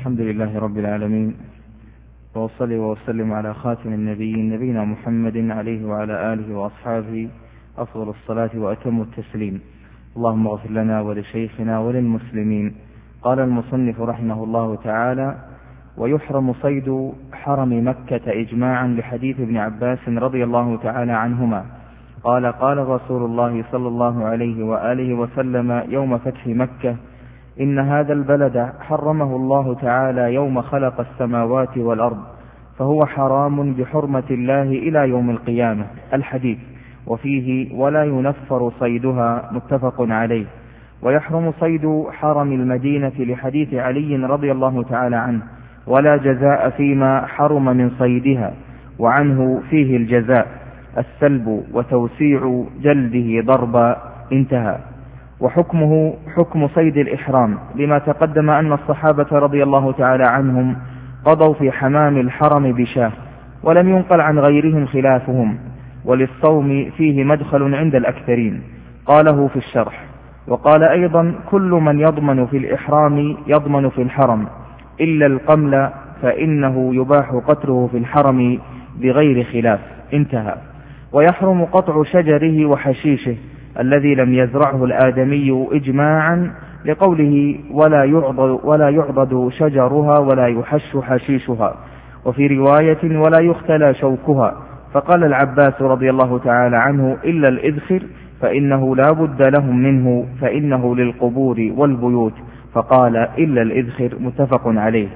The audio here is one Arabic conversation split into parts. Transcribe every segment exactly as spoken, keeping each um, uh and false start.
الحمد لله رب العالمين، وأصلي وأسلم على خاتم النبيين نبينا محمد عليه وعلى آله وأصحابه أفضل الصلاة وأتم التسليم. اللهم اغفر لنا ولشيخنا وللمسلمين. قال المصنف رحمه الله تعالى: ويحرم صيد حرم مكة إجماعا لحديث ابن عباس رضي الله تعالى عنهما قال: قال رسول الله صلى الله عليه وآله وسلم يوم فتح مكة: إن هذا البلد حرمه الله تعالى يوم خلق السماوات والأرض، فهو حرام بحرمة الله إلى يوم القيامة. الحديث. وفيه: ولا ينفر صيدها، متفق عليه. ويحرم صيد حرم المدينة لحديث علي رضي الله تعالى عنه: ولا جزاء فيما حرم من صيدها، وعنه فيه الجزاء السلب وتوسيع جلده ضربا. انتهى. وحكمه حكم صيد الإحرام، لما تقدم أن الصحابة رضي الله تعالى عنهم قضوا في حمام الحرم بشاه، ولم ينقل عن غيرهم خلافهم. وللصوم فيه مدخل عند الأكثرين، قاله في الشرح. وقال أيضا: كل من يضمن في الإحرام يضمن في الحرم إلا القمل، فإنه يباح قتله في الحرم بغير خلاف. انتهى. ويحرم قطع شجره وحشيشه الذي لم يزرعه الآدمي إجماعا، لقوله: ولا يعضد, ولا يعضد شجرها ولا يحش حشيشها. وفي رواية: ولا يختلى شوكها. فقال العباس رضي الله تعالى عنه: إلا الإذخر فإنه لا بد لهم منه، فإنه للقبور والبيوت. فقال: إلا الإذخر، متفق عليه.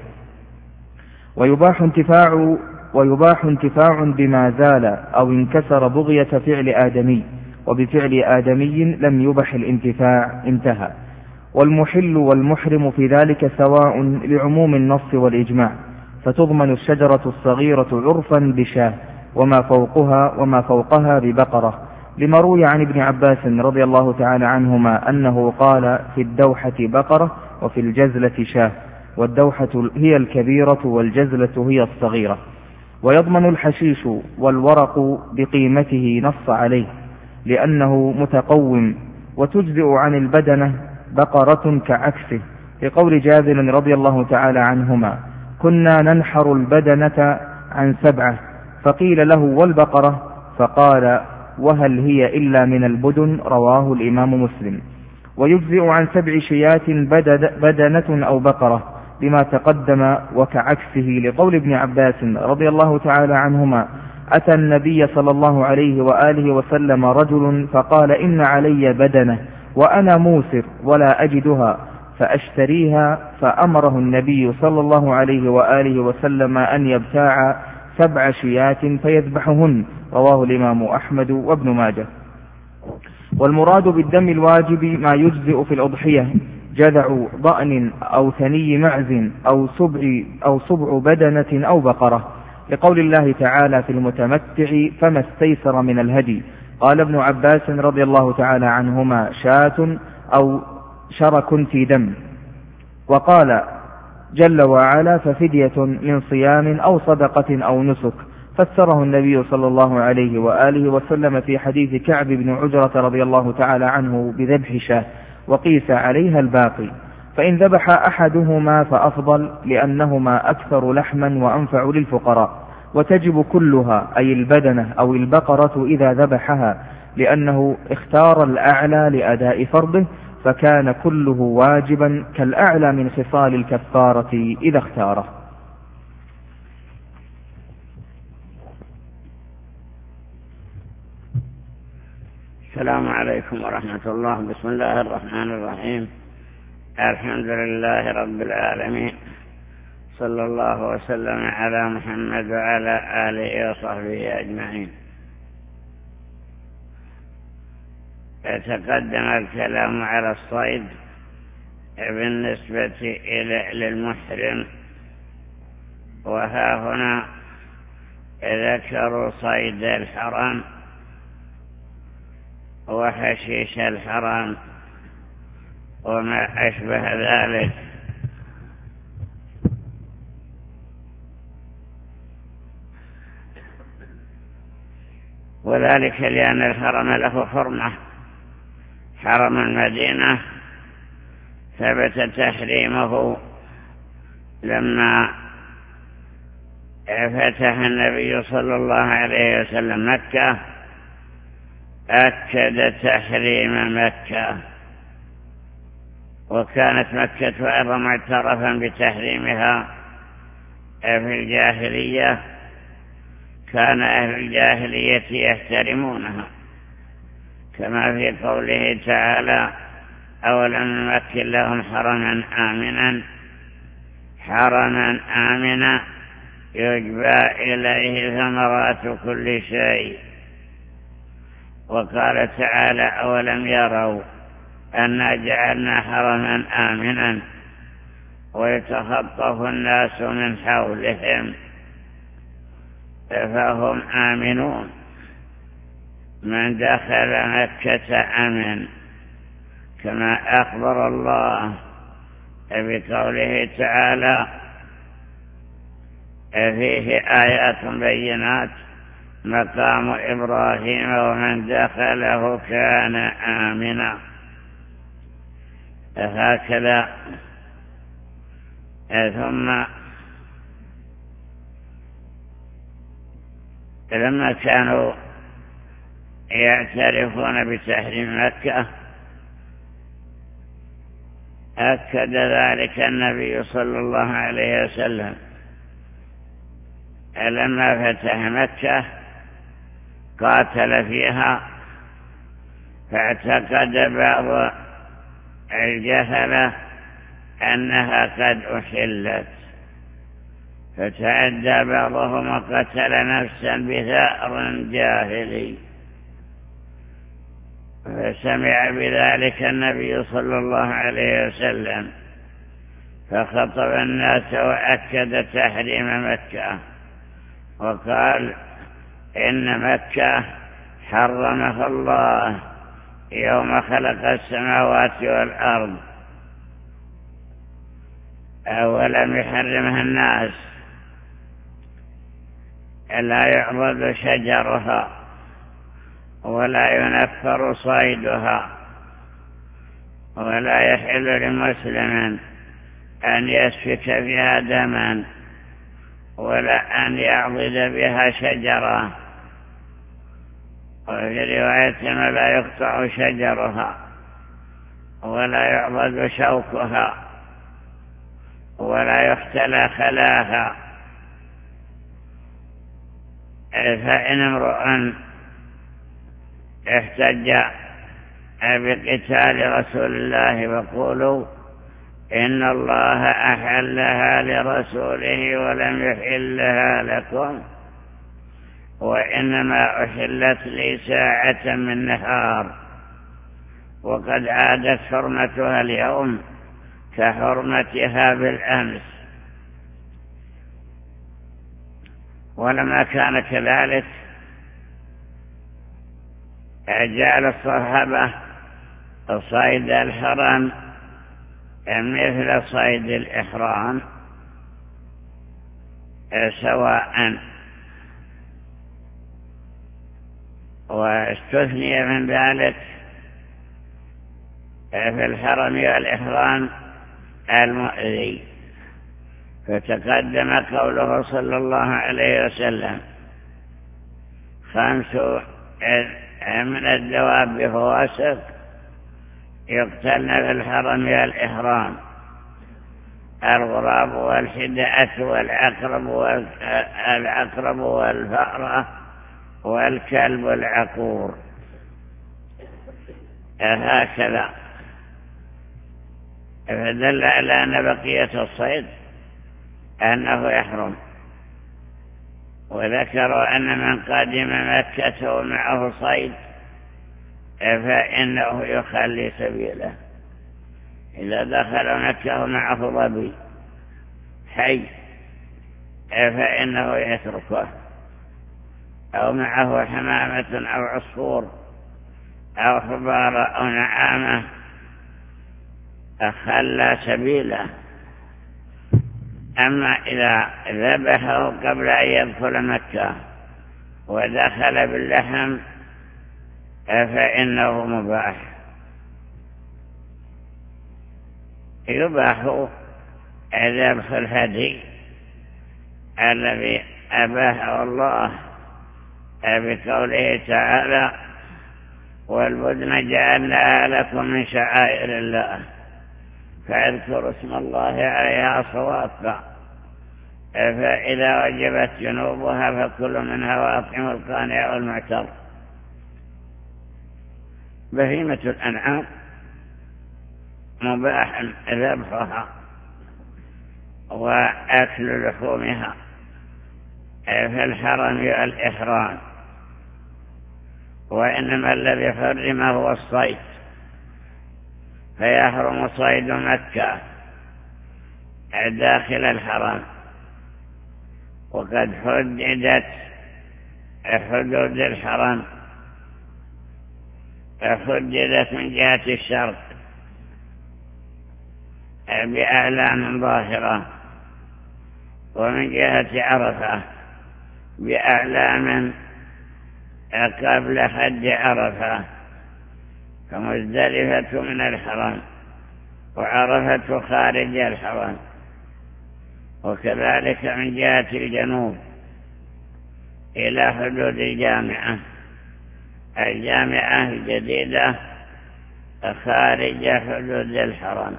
ويباح انتفاع ويباح انتفاع بما زال أو انكسر بغية فعل آدمي، وبفعل آدمي لم يبح الانتفاع. انتهى. والمحل والمحرم في ذلك سواء لعموم النص والإجماع، فتضمن الشجرة الصغيرة عرفا بشاه، وما فوقها وما فوقها ببقرة، لما روي عن ابن عباس رضي الله تعالى عنهما أنه قال: في الدوحة بقرة وفي الجزلة شاه، والدوحة هي الكبيرة والجزلة هي الصغيرة. ويضمن الحشيش والورق بقيمته، نص عليه لأنه متقوم. وتجزئ عن البدنة بقرة كعكسه، لقول جابر رضي الله تعالى عنهما: كنا ننحر البدنة عن سبعة، فقيل له: والبقرة؟ فقال: وهل هي إلا من البدن؟ رواه الإمام مسلم. ويجزئ عن سبع شيات بدنة أو بقرة، بما تقدم وكعكسه، لقول ابن عباس رضي الله تعالى عنهما: أتى النبي صلى الله عليه وآله وسلم رجل فقال: إن علي بدنة وأنا موسر ولا أجدها فأشتريها، فأمره النبي صلى الله عليه وآله وسلم أن يبتاع سبع شيات فيذبحهن. رواه الإمام أحمد وابن ماجه. والمراد بالدم الواجب ما يجزئ في الأضحية: جذع ضأن أو ثني معز أو سبع, أو سبع بدنة أو بقرة، لقول الله تعالى في المتمتع: فما استيسر من الهدي. قال ابن عباس رضي الله تعالى عنهما: شاة أو شرك في دم. وقال جل وعلا: ففدية من صيام أو صدقة أو نسك. فسره النبي صلى الله عليه وآله وسلم في حديث كعب بن عجرة رضي الله تعالى عنه بذبح شاة، وقيس عليها الباقي. فإن ذبح أحدهما فأفضل، لأنهما أكثر لحما وأنفع للفقراء. وتجب كلها، أي البدنة أو البقرة، إذا ذبحها، لأنه اختار الأعلى لأداء فرضه، فكان كله واجبا كالأعلى من خصال الكفارة إذا اختاره. السلام عليكم ورحمة الله. بسم الله الرحمن الرحيم. الحمد لله رب العالمين، صلى الله وسلم على محمد وعلى آله وصحبه أجمعين. يتقدم الكلام على الصيد بالنسبة إلى للمحرم، وها هنا ذكروا صيد الحرام وحشيش الحرام وما أشبه ذلك. وذلك لأن الحرم له حرمة، حرم المدينة ثبت تحريمه لما فتح النبي صلى الله عليه وسلم مكة أكد تحريم مكة، وكانت مكة أيضا معترفا بتحريمها في الجاهلية. كان أهل الجاهلية يحترمونها، كما في قوله تعالى: أولم نمكن لهم حرما آمنا حرما آمنا يجبى إليه ثمرات كل شيء. وقال تعالى: أولم يروا أنا جعلنا حرما آمنا ويتخطف الناس من حولهم فهم آمنون. من دخل مكة آمن، كما أخبر الله بقوله تعالى: فيه آيات بينات مقام إبراهيم ومن دخله كان آمنا. هكذا. ثم لما كانوا يعترفون بتحريم مكة أكد ذلك النبي صلى الله عليه وسلم لما فتح مكة، قاتل فيها، فاعتقد بعض الجهلة أنها قد أحلت، فتعدى بعضهم وقتل نفسا بثأر جاهلي. فسمع بذلك النبي صلى الله عليه وسلم فخطب الناس وأكد تحريم مكة، وقال: إن مكة حرمها الله يوم خلق السماوات والأرض، ولم يحرمها الناس. لا يعبد شجرها ولا ينفر صيدها، ولا يحل لمسلم أن يسفك بها دما، ولا أن يعضد بها شجرة. وفي رواية: ولا يقطع شجرها ولا يعضد شوكها ولا يختلى خلاها. فإن امرؤ احتج بقتال رسول الله وقولوا إن الله أحلها لرسوله ولم يحلها لكم، وإنما أحلت لي ساعة من نهار، وقد عادت حرمتها اليوم كحرمتها بالأمس. ولما كان كذلك جعل الصحابة صيد الحرم مثل صيد الإحرام سواء، واستثني من ذلك في الحرم والإحرام المؤذي، فتقدم قوله صلى الله عليه وسلم: خمس من الدواب فواسق يقتلن في الحرم والإحرام: الغراب والحدأة والعقرب والعقرب والفأرة والكلب العقور. هكذا. فدل على أن بقية الصيد أنه يحرم. وذكروا أن من قادم مكة ومعه صيد فإنه يخلي سبيله. إذا دخل مكة ومعه ظبي حي فإنه يتركه، أو معه حمامة أو عصفور أو حبارة أو نعامة أخلى سبيله. أما إذا ذبحه قبل أن يدخل مكة ودخل باللحم فإنه مباح. يباح ذبح الهدي الذي أباحه الله بقوله تعالى والبدن جعلناها لكم من شعائر الله فاذكروا اسم الله عليها صوافا فإذا وجبت جنوبها فكلوا منها وأطعموا القانع والمعتر. بهيمة الأنعام مباح ذبحها وأكل لحومها في الحرم والإحرام، وإنما الذي حرم هو الصيد، فيحرم صيد مكة داخل الحرم، وقد حددت حدود الحرم، حددت من جهة الشرق بأعلام ظاهرة، ومن جهة عرفة بأعلام قبل حد عرفة، فمزدلفة من الحرم وعرفة خارج الحرم، وكذلك من جهة الجنوب إلى حدود الجامعة الجامعة الجديدة خارج حدود الحرم،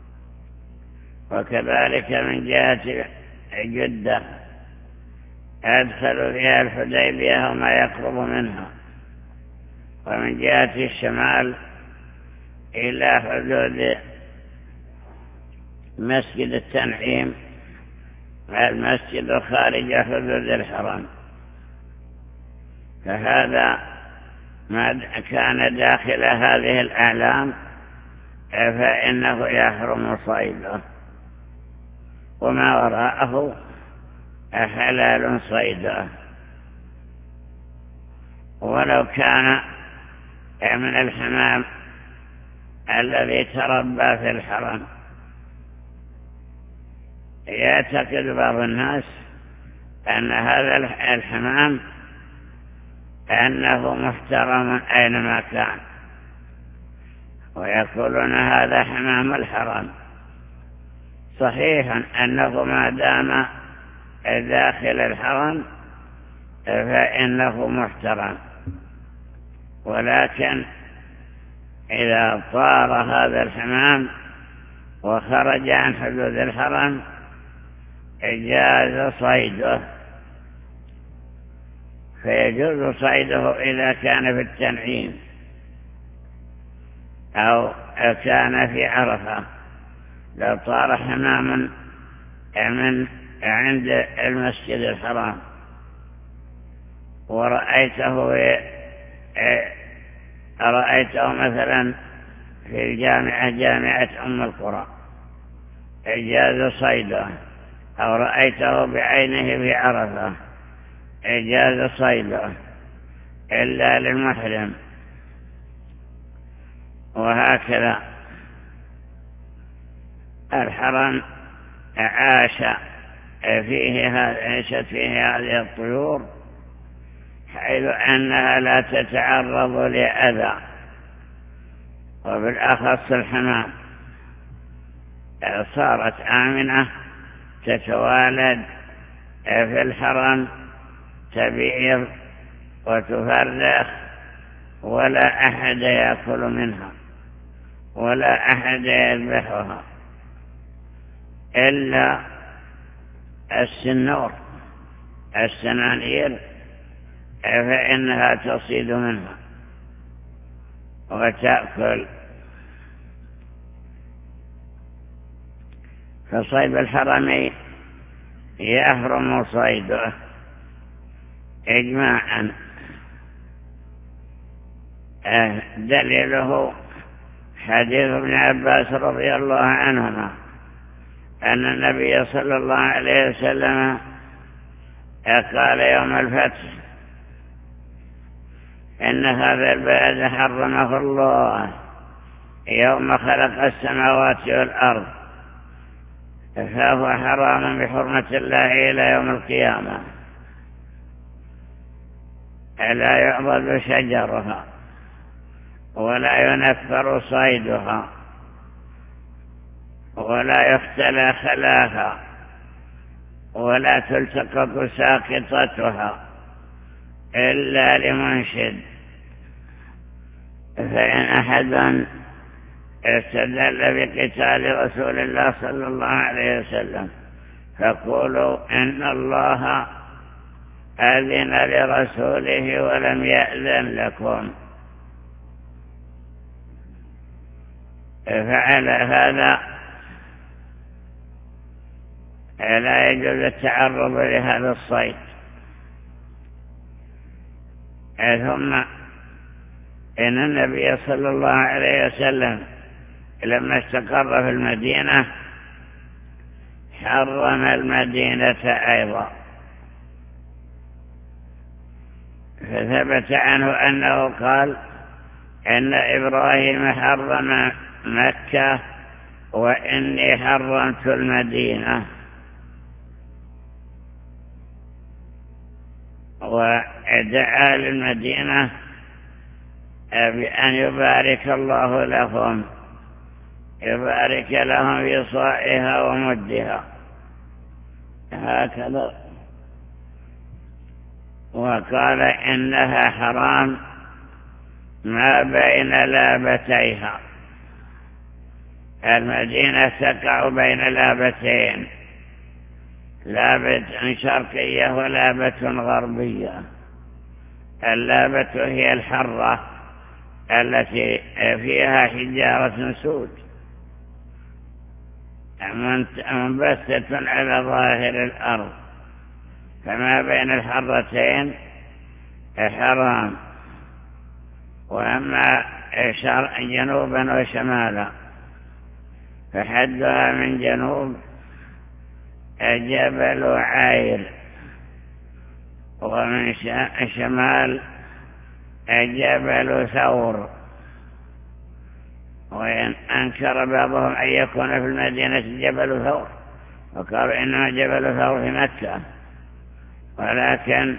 وكذلك من جهة جدة أدخلوا فيها الحديبية وما يقرب منها، ومن جهة الشمال إلى حدود مسجد التنعيم المسجد خارج حدود الحرم. فهذا ما كان داخل هذه الأعلام فإنه يحرم صيده، وما وراءه حلال صيده، ولو كان من الحمام الذي تربى في الحرم. يعتقد بعض الناس أن هذا الحمام أنه محترم أينما كان، ويقولون هذا حمام الحرم. صحيح أنه ما دام داخل الحرم فإنه محترم، ولكن إذا طار هذا الحمام وخرج عن حدود الحرم جاز صيده، فيجوز صيده إذا كان في التنعيم أو كان في عرفة. لو طار حمام من عند المسجد الحرام ورأيته رأيته مثلا في الجامعة جامعة أم القرى جاز صيده، أو رأيته بعينه في عرفة جاز صيده إلا للمحرم، وهكذا الحرم عاش فيه عاشت فيه هذه الطيور حيث أنها لا تتعرض لأذى، وبالأخص الحمام صارت آمنة تتوالد في الحرم تبيض وتفرخ، ولا أحد يأكل منها ولا أحد يذبحها إلا السنور السنانير، فإنها تصيد منها وتأكل. فصيد الحرمين يحرم صيده إجماعا. دليله حديث ابن عباس رضي الله عنهما أن النبي صلى الله عليه وسلم قال يوم الفتح إن هذا البلد حرمه الله يوم خلق السماوات والأرض، فهو حرام بحرمة الله إلى يوم القيامة، لا يعبد شجرها ولا ينفر صيدها ولا يختلى خلاها ولا تلتقط ساقطتها إلا لمنشد. فإن أحد استدل بقتال رسول الله صلى الله عليه وسلم فقولوا إن الله أذن لرسوله ولم يأذن لكم، فعلى هذا لا يجوز التعرض لهذا الصيد. ثم إن النبي صلى الله عليه وسلم لما استقر في المدينة حرم المدينة أيضا، فثبت عنه أنه قال إن إبراهيم حرم مكة وإني حرمت المدينة، ودعا للمدينة بأن يبارك الله لهم، يبارك لهم في صاعها ومدها هكذا، وقال إنها حرام ما بين لابتيها. المدينة تقع بين لابتين، لابة شرقية ولابة غربية. اللابة هي الحرة التي فيها حجارة سود منبثة على ظاهر الأرض، فما بين الحرتين حرام. وأما جنوبا وشمالا فحدها من جنوب جبل عاير، ومن شمال جبل ثور. وإن أنكر بعضهم أن يكون في المدينة جبل ثور وقالوا إنما جبل ثور في مكة، ولكن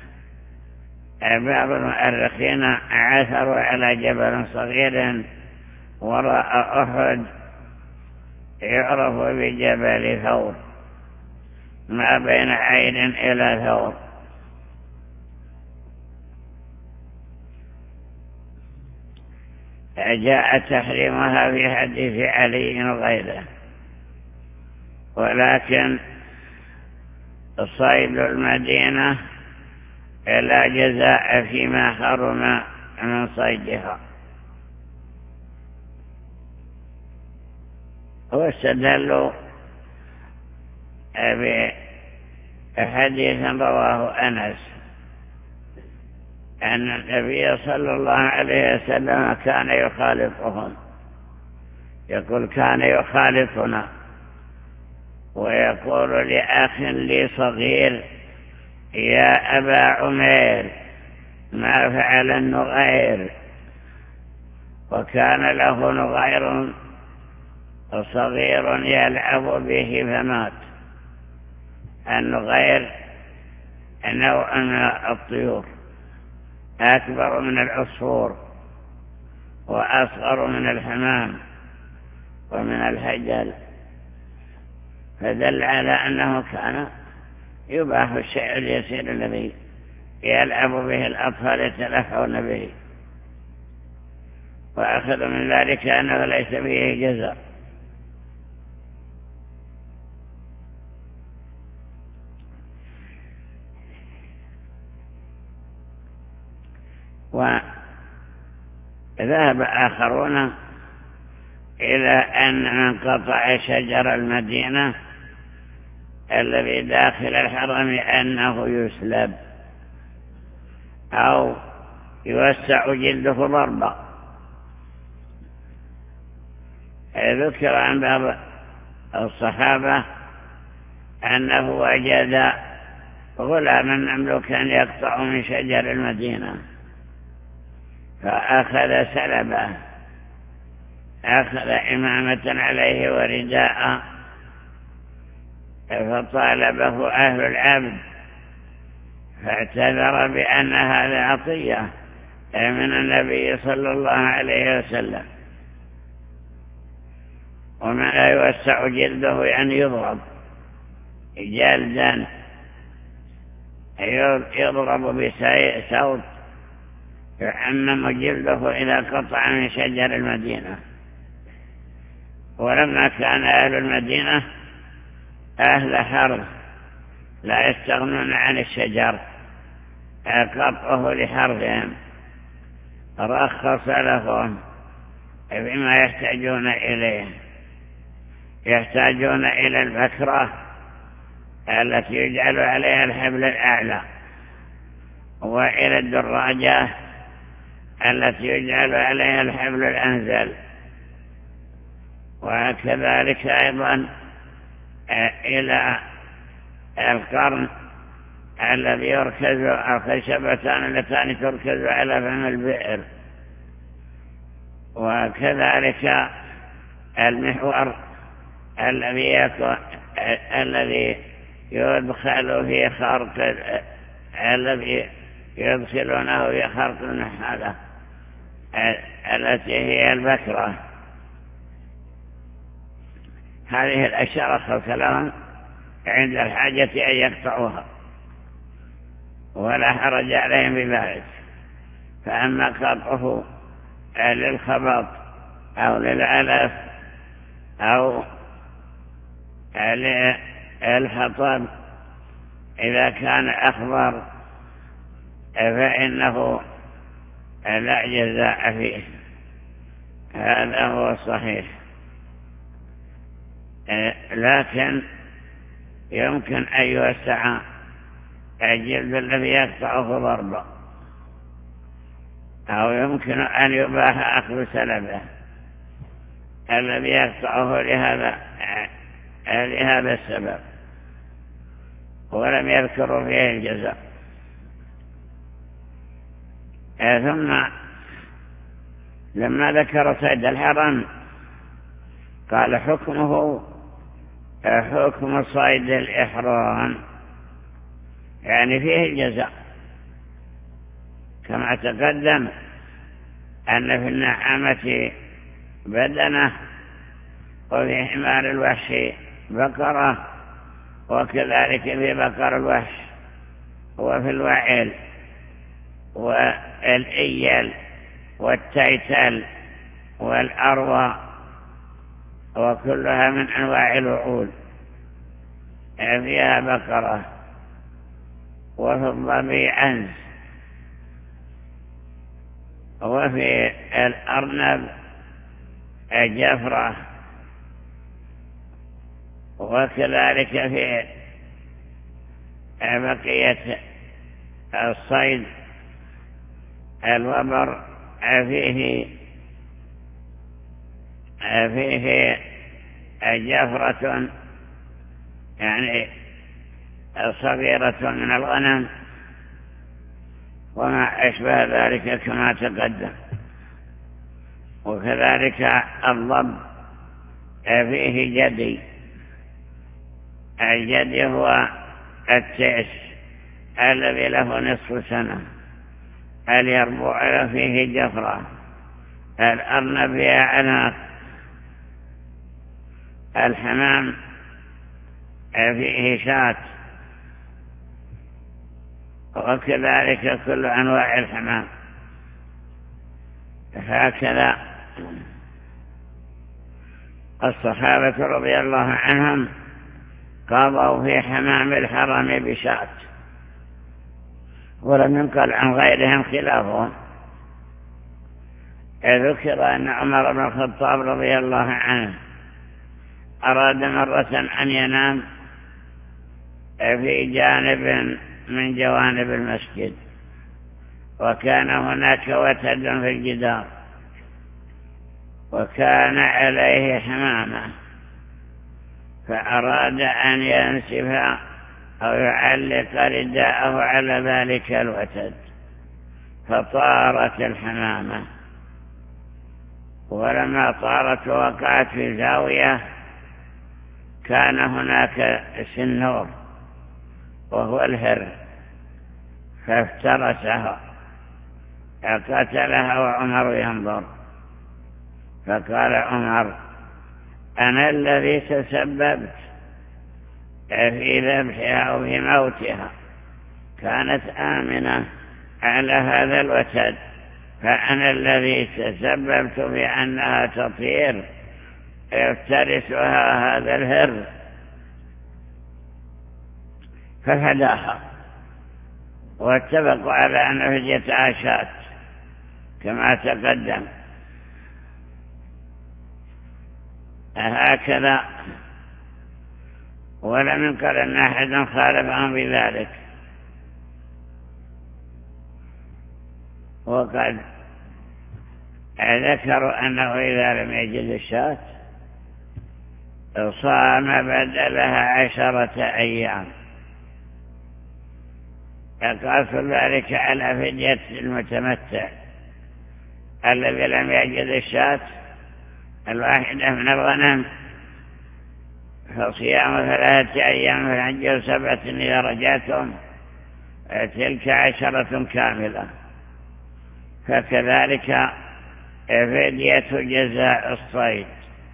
بعض المؤرخين عثروا على جبل صغير وراء أحد يعرف بجبل ثور ما بين عين إلى ثور. جاء تحريمها في حديث علي وغيره، ولكن صيد المدينة لا جزاء فيما حرم من صيدها. واستدلوا بحديث رواه أنس أن النبي صلى الله عليه وسلم كان يخالفهم، يقول كان يخالفنا ويقول لأخ لي صغير يا أبا عمير ما فعل النغير، وكان له نغير صغير يلعب به فمات. النغير نوع من الطيور أكبر من العصفور وأصغر من الحمام ومن الهجل، فدل على أنه كان يباح الشيء اليسير الذي يلعب به الأطفال يتلهون به، وأخذ من ذلك أنه ليس فيه جزاء. وذهب آخرون إلى أن من قطع شجر المدينة الذي داخل الحرم أنه يسلب أو يوسع جلده ضربا. ذكر عن بعض الصحابة أنه وجد غلاما مملوكا يقطع من شجر المدينة فأخذ سلبه، أخذ إمامة عليه ورداء، فطالبه أهل العبد فاعتذر بأن هذا عطية من النبي صلى الله عليه وسلم، وما لا يوسع جلده يعني يضرب جلدا يضرب بصوت يحمم جلده إذا قطع من شجر المدينة. ولما كان أهل المدينة أهل حرث لا يستغنون عن الشجر قطعه لحرثهم رخص لهم بما يحتاجون إليه. يحتاجون إلى البكرة التي يجعل عليها الحبل الأعلى، وإلى الدراجة التي يجعل عليها الحبل الأنزل، وكذلك أيضا إلى القرن الذي يركز الخشبتان اللتان تركز على فم البئر، وكذلك المحور الذي يكون الذي يدخل في خرق الذي يدخلونه في خرق النحالة التي هي البكرة. هذه الأشياء رخص لهم عند الحاجة أن يقطعوها ولا حرج عليهم بذلك. فأما قطعه للخبط أو للعلف أو للحطب إذا كان أخضر فإنه لا جزاء فيه. هذا هو الصحيح. لكن يمكن أن يوسع الجلد الذي يقطعه ضربا، أو يمكن أن يباح أخذ سلبه الذي يقطعه لهذا لهذا السبب، ولم يذكروا فيه الجزاء. ثم لما ذكر صيد الحرم قال حكمه حكم صيد الإحرام، يعني فيه الجزاء، كما تقدم أن في النعامة بدنة، وفي حمار الوحش بقرة، وكذلك في بقر الوحش، وفي الوعل والإيل والتيتل والأروى، وكلها من أنواع الوعول فيها بقرة. وفي الظبي عنز، وفي الأرنب جفرة، وكذلك في بقية الصيد الوبر فيه فيه جفرة يعني صغيرة من الغنم وما أشبه ذلك كما تقدم. وكذلك الضب فيه جدي. الجدي هو التئس الذي له نصف سنة. اليربوع فيه جفرة. الأرنب فيها عناق. الحمام فيه شاة، وكذلك كل أنواع الحمام. هكذا الصحابة رضي الله عنهم قضوا في حمام الحرم بشاة، ولم ينقل عن غيرهم خلافهم. ذكر أن عمر بن الخطاب رضي الله عنه أراد مرة أن ينام في جانب من جوانب المسجد، وكان هناك وتد في الجدار، وكان عليه حمامة، فأراد أن ينسف أو يعلق رداءه على ذلك الوتد، فطارت الحمامة، ولما طارت وقعت في زاوية كان هناك سنور وهو الهر، فافترسها قتلها وعمر ينظر. فقال عمر أنا الذي تسببت في ذبحها أو في موتها، كانت آمنة على هذا الوتد، فأنا الذي تسببت في أنها تطير يفترسها هذا الهر، ففداها. واتفقوا على أن فديتها شاة كما تقدم. هكذا، ولم ينكر أن أحدا خالفهم بذلك. وقد ذكروا أنه إذا لم يجد الشاة صام بدلها عشرة أيام، يقاس ذلك على فدية المتمتع الذي لم يجد الشاة الواحدة من الغنم، فصيام ثلاثة أيام في الحج وسبعة إذا رجعتم، تلك عشرة كاملة. فكذلك فدية جزاء الصيد.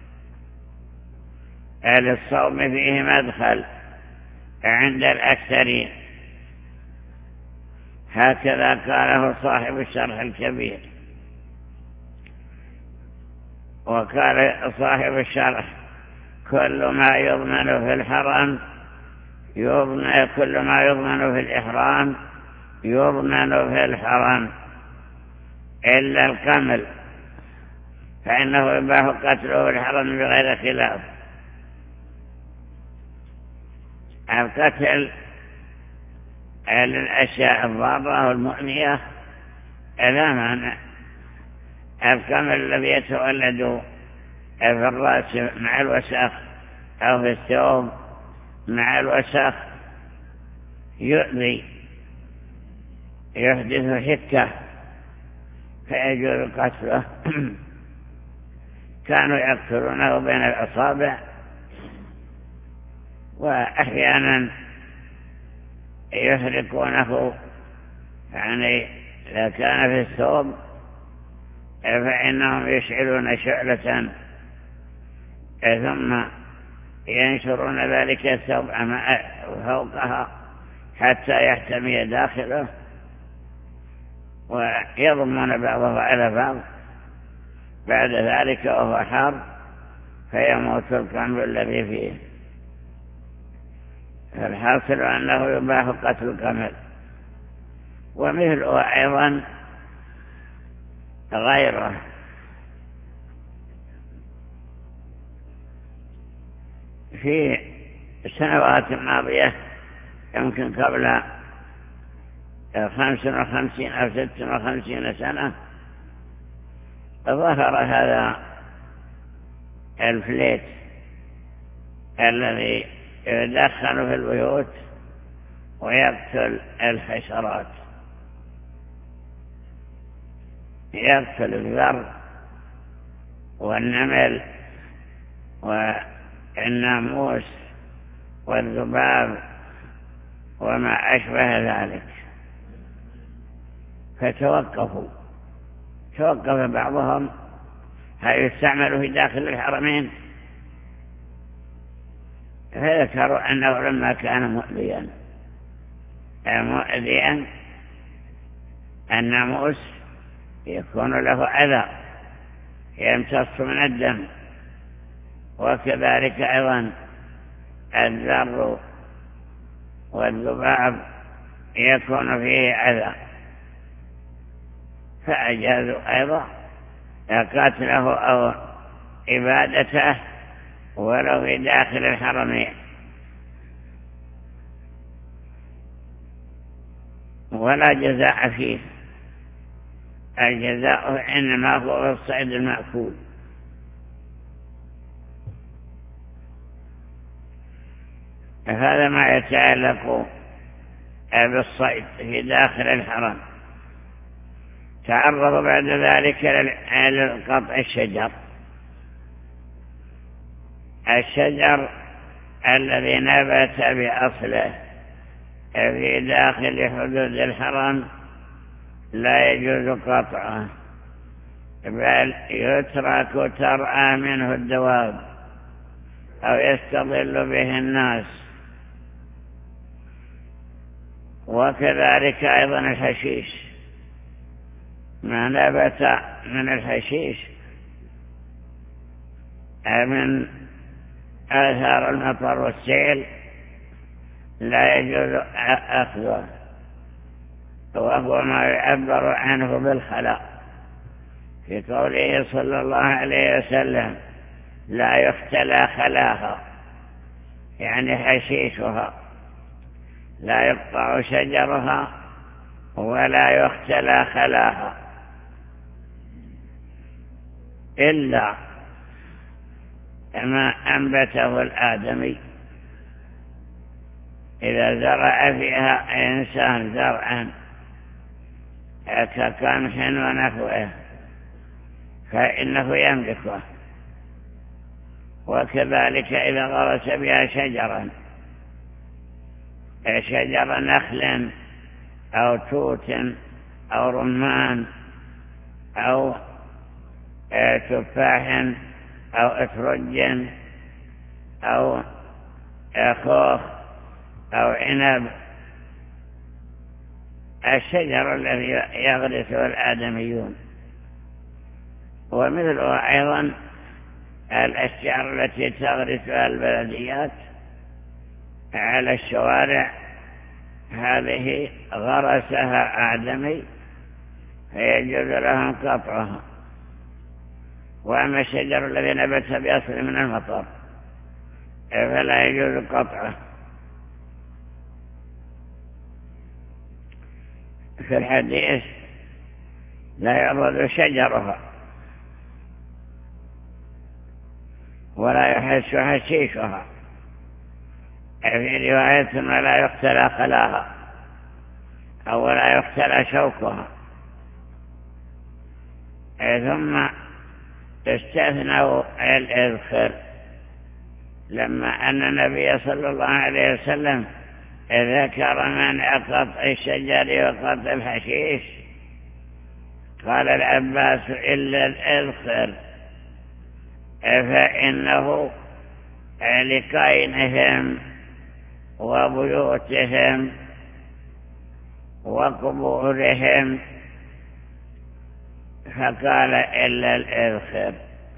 للصوم فيه مدخل عند الأكثرين، هكذا قاله صاحب الشرح الكبير. وقال صاحب الشرح: كل ما يضمن في الحرم يضمن، كل ما يضمن في الإحرام يضمن في الحرم إلا القمل، فإنه يباح قتله في الحرم بغير خلاف. القتل الأشياء الضارة والمؤنية لا مانع. القمل الذي يتولد في الرأس مع الوسخ أو في الثوب مع الوسخ يؤذي، يحدث حكة، فيجوز قتله. كانوا يقتلونه بين الأصابع، وأحيانا يحرقونه، يعني إذا كان في الثوب فإنهم يشعلون شعلة ثم ينشرون ذلك الثوب فوقها حتى يحتمي داخله، ويضمون بعضه على بعض. بعد ذلك وهو حار فيموت القمل الذي فيه. فالحاصل أنه يباح قتل القمل. ومثله أيضا غيره. في السنوات الماضية يمكن قبل خمس وخمسين أو ست وخمسين سنة ظهر هذا الفليت الذي يدخل في البيوت ويقتل الحشرات، يقتل الذر والنمل والناموس والذباب وما أشبه ذلك. فتوقفوا توقف بعضهم هل يستعمل في داخل الحرمين، فذكروا أنه لما كان مؤذيا مؤذيا الناموس يكون له أذى يمتص من الدم، وكذلك أيضا الذر والذباب يكون فيه أذى، فأجازوا أيضا قتله أو إبادته ولو في داخل الحرمين. ولا جزاء فيه، الجزاء إنما هو في الصيد المأكول. هذا ما يتعلق بالصيد في داخل الحرم. تعرض بعد ذلك للقطع الشجر الشجر الذي نبت بأصله في داخل حدود الحرم لا يجوز قطعه، بل يترك ترعى منه الدواب أو يستظل به الناس. وكذلك أيضا الحشيش، ما نبت من الحشيش من آثار المطر والسيل لا يجوز أخذه، وهو ما يعبر عنه بالخلاء في قوله صلى الله عليه وسلم: لا يختلى خلاها، يعني حشيشها، لا يقطع شجرها ولا يختلى خلاها إلا ما أنبته الآدمي. إذا زرع فيها إنسان زرعا كقمح ونحوه فإنه يملكه، وكذلك إذا غرس بها شجرا شجر نخل أو توت أو رمان أو تفاح أو أترج أو خوخ أو عنب، الشجر الذي يغرسه الآدميون. ومثله أيضا الأشجار التي تغرسها البلديات على الشوارع، هذه غرسها آدمي فيجوز لهم قطعها. وأما الشجر الذي نبت بأصل من المطر فلا يجوز قطعه. في الحديث: لا يعضد شجرها ولا يحس حشيشها، في رواية: ولا يختلى خلاها أو ولا يختلى شوكها. ثم استثنوا الإذخر لما أن النبي صلى الله عليه وسلم ذكر منع قطع الشجر وقطع الحشيش، قال العباس: إلا الإذخر فإنه لكائنهم وبيوتهم وقبورهم، فقال: إلا الإذخر.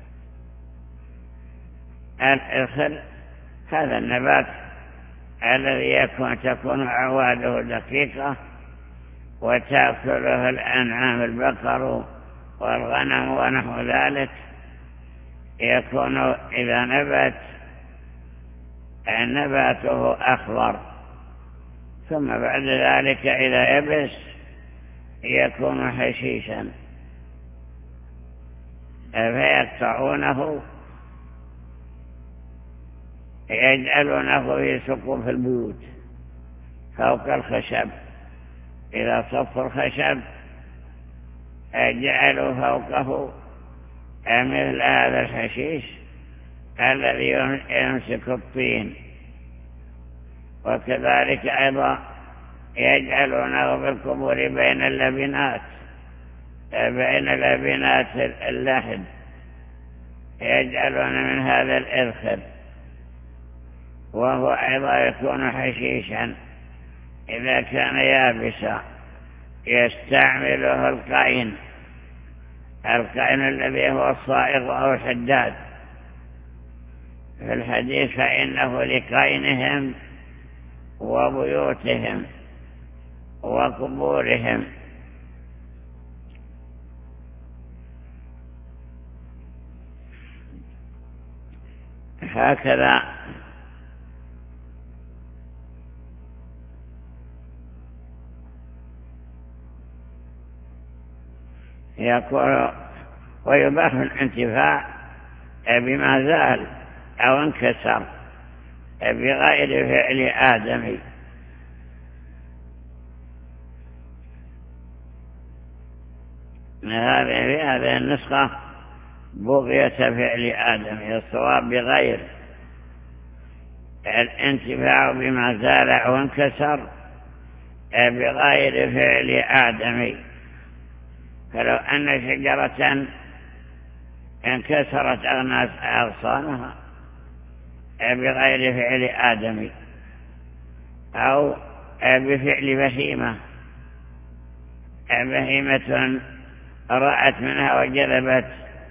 الإذخر هذا النبات الذي يكون تكون عواده دقيقة وتأكله الأنعام البقر والغنم ونحو ذلك، يكون إذا نبت نباته أخضر، ثم بعد ذلك إذا يبس يكون حشيشا، فيقطعونه يجعلونه في سقوف البيوت فوق الخشب. إذا صفوا الخشب جعلوا فوقه مثل هذا الحشيش الذي يمسك الطين. وكذلك أيضا يجعلونه بالقبور بين اللبنات بين لبنات اللحد، يجعلون من هذا الإذخر، وهو أيضا يكون حشيشا إذا كان يابسا، يستعمله القائن القائن الذي هو الصائغ أو الحداد. في الحديث: فإنه لقائنهم وبيوتهم وقبورهم. هكذا يقول: ويباح الانتفاع بما زال أو انكسر بغير فعل آدمي. في هذه النسخة بغية فعل آدمي، الصواب بغير الانتفاع بما زال أو انكسر بغير فعل آدمي. فلو أن شجرة انكسرت أغصانها بغير فعل آدمي أو بفعل بهيمة بهيمة رأت منها وجذبت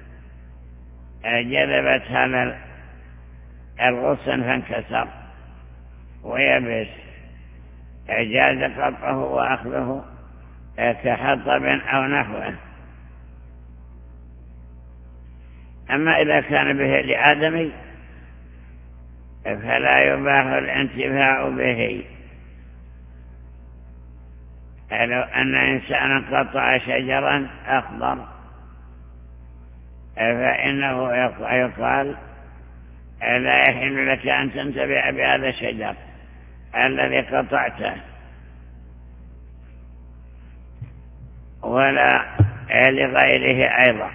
جذبت هذا الغصن فانكسر ويبس جاز قطعه وأخذه كحطب أو نحوه. أما إذا كان به لآدمي فلا يباح الانتفاع به. لو أن إنسانا قطع شجرا أخضر فإنه يقال لا يحل لك أن تنتفع بهذا الشجر الذي قطعته ولا لغيره أيضا.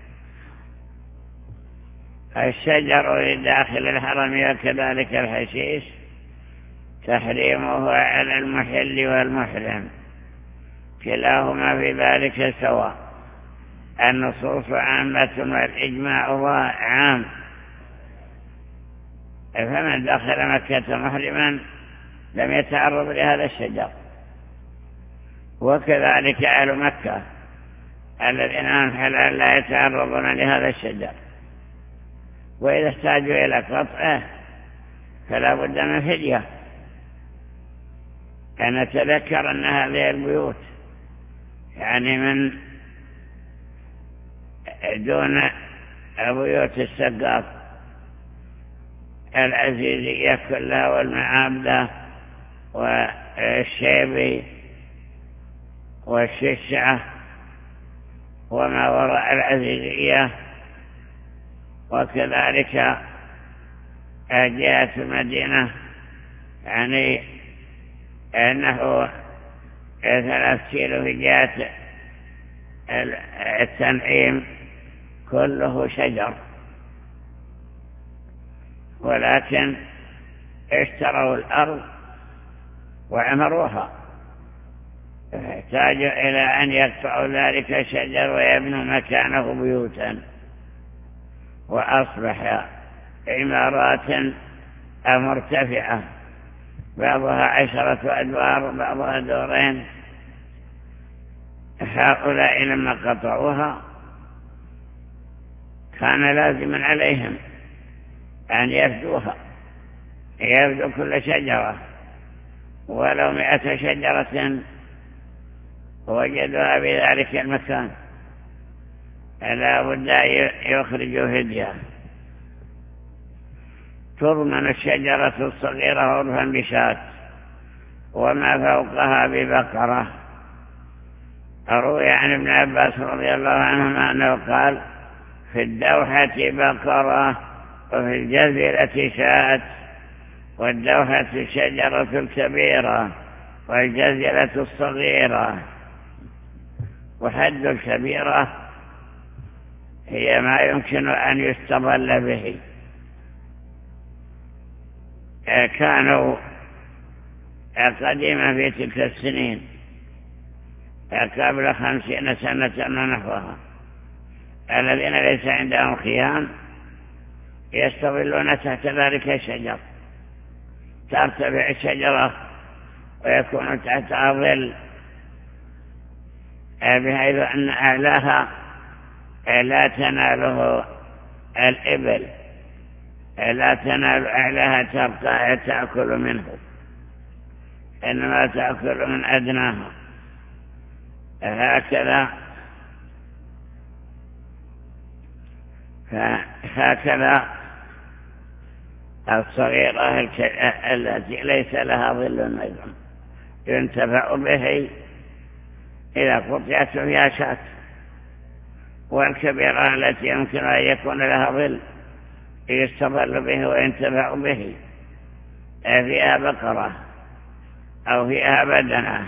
الشجر داخل الحرم وكذلك الحشيش تحريمه على المحل والمحرم كلاهما في ذلك سواء. النصوص عامة والإجماع عام، فمن دخل مكة محرما لم يتعرض لهذا الشجر، وكذلك أهل مكة الذين هم حلال لا يتعرضون لهذا الشجر، وإذا احتاجوا إلى قطعه فلا بد من فدية. أنا أتذكر أن هذه البيوت يعني من دون بيوت السقاف العزيزية كلها والمعابدة والشيبي والششعة وما وراء العزيزية، وكذلك جهة المدينة يعني أنه ثلاث كيلو في جهة التنعيم كله شجر، ولكن اشتروا الأرض وعمروها فاحتاجوا إلى أن يقطعوا ذلك الشجر ويبنوا مكانه بيوتا، وأصبح عمارات مرتفعة بعضها عشرة أدوار بعضها دورين. هؤلاء لما قطعوها كان لازما عليهم أن يفدوها، يفدوا كل شجرة ولو مئة شجرة وجدوها بذلك المكان لا بد يخرجوا فدية. تضمن الشجرة الصغيرة عرفا بشاة وما فوقها ببقرة. أروي عن ابن عباس رضي الله عنهما أنه قال: في الدوحة بقرة وفي الجزيرة شاة، والدوحة الشجرة الكبيرة والجزيرة الصغيرة. وحد الكبيرة هي ما يمكن أن يستظل به. كانوا قديما في تلك السنين قبل خمسين سنة ونحوها الذين ليس عندهم خيام يستظلون تحت ذلك الشجر، ترتفع الشجرة ويكون تحتها ظل بحيث أن أعلاها لا تناله الإبل، لا تنال أعلاها تبقى تأكل منه، إنما تأكل من أدناها. هكذا فهكذا الصغيرة التي ليس لها ظل أيضا ينتفع به إذا قطعت فيها شاة، والكبيرة التي يمكن أن يكون لها ظل يستظل به وينتفع به فيها بقرة أو فيها بدنة.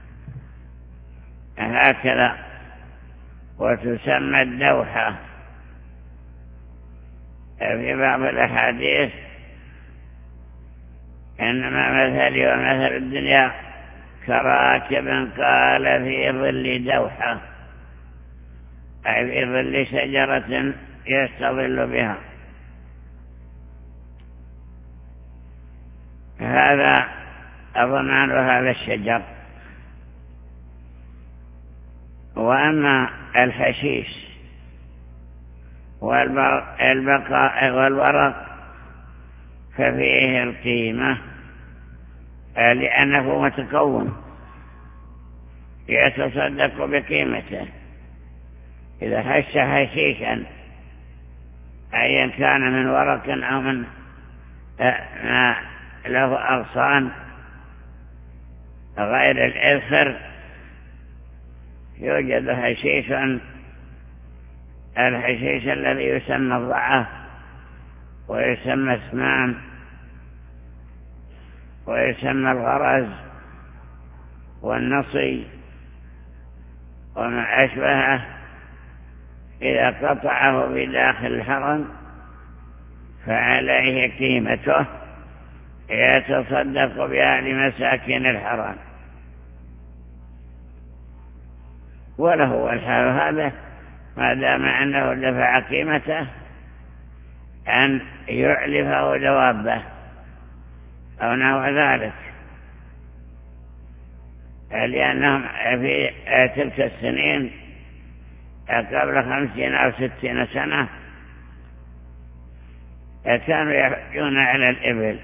هكذا. وتسمى الدوحة في بعض الأحاديث: إنما مثلي ومثل الدنيا كراكب قال في ظل دوحة، أي في ظل شجرة يستظل بها. هذا ضمان هذا الشجر. وأما الحشيش والبقاء والورق ففيه القيمة لأنه متكون يتصدق بقيمته. إذا حش حشيشا أيا كان من ورق أو من ما له أغصان غير الإذخر، يوجد حشيش، الحشيش الذي يسمى الضعة ويسمى السمان ويسمى الغرز والنصي وما أشبهه، إذا قطعه بداخل الحرم فعليه قيمته يتصدق بها لمساكين الحرم. وله الحال هذا ما دام أنه دفع قيمته أن يعلفه دوابه أو نحو ذلك، لأنهم في تلك السنين قبل خمسين أو ستين سنة كانوا يحجون على الإبل،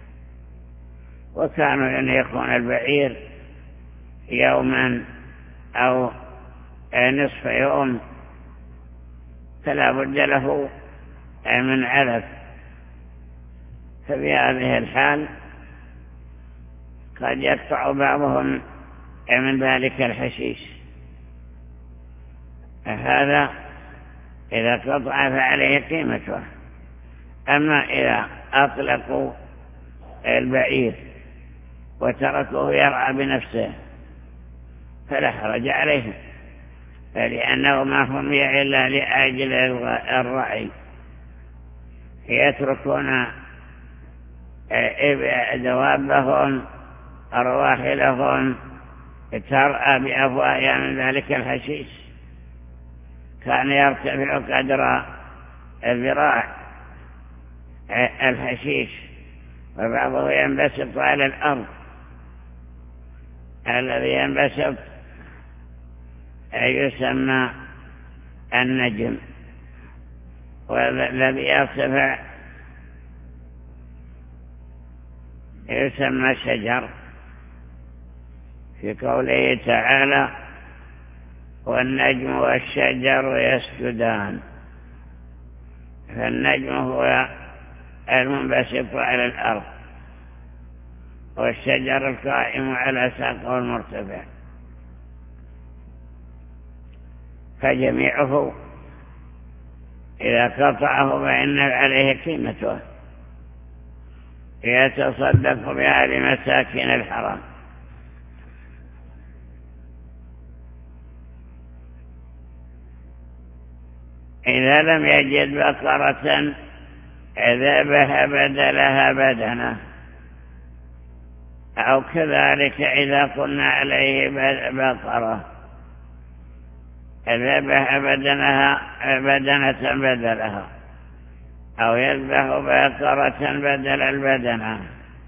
وكانوا ينهقون البعير يوما أو نصف يوم، فلا بد له من علف. ففي هذه الحال قد يقطع بعضهم من ذلك الحشيش، هذا إذا قطع فعليه قيمته. أما إذا أطلقوا البعير وتركوه يرعى بنفسه فلا حرج عليهم، لأنه ما هم إلا لأجل الرعي، يتركون دوابهم رواحلهم ترعى بأفواهها من ذلك الحشيش. كان يرتفع قدر الذراع الحشيش، وبعضه ينبسط على الأرض. الذي ينبسط يسمى النجم، والذي يرتفع يسمى الشجر، في قوله تعالى والنجم والشجر يسجدان. فالنجم هو المنبسط على الأرض، والشجر القائم على ساقه المرتفع، فجميعه إذا قطعه فإن عليه قيمته يتصدق بها لمساكين الحرم. إذا لم يجد بقرة ذبح بدلها بدنه، أو كذلك إذا قلنا عليه بقرة ذبح بدنها بدنة بدلها، أو يذبح بقرة بدل البدنة.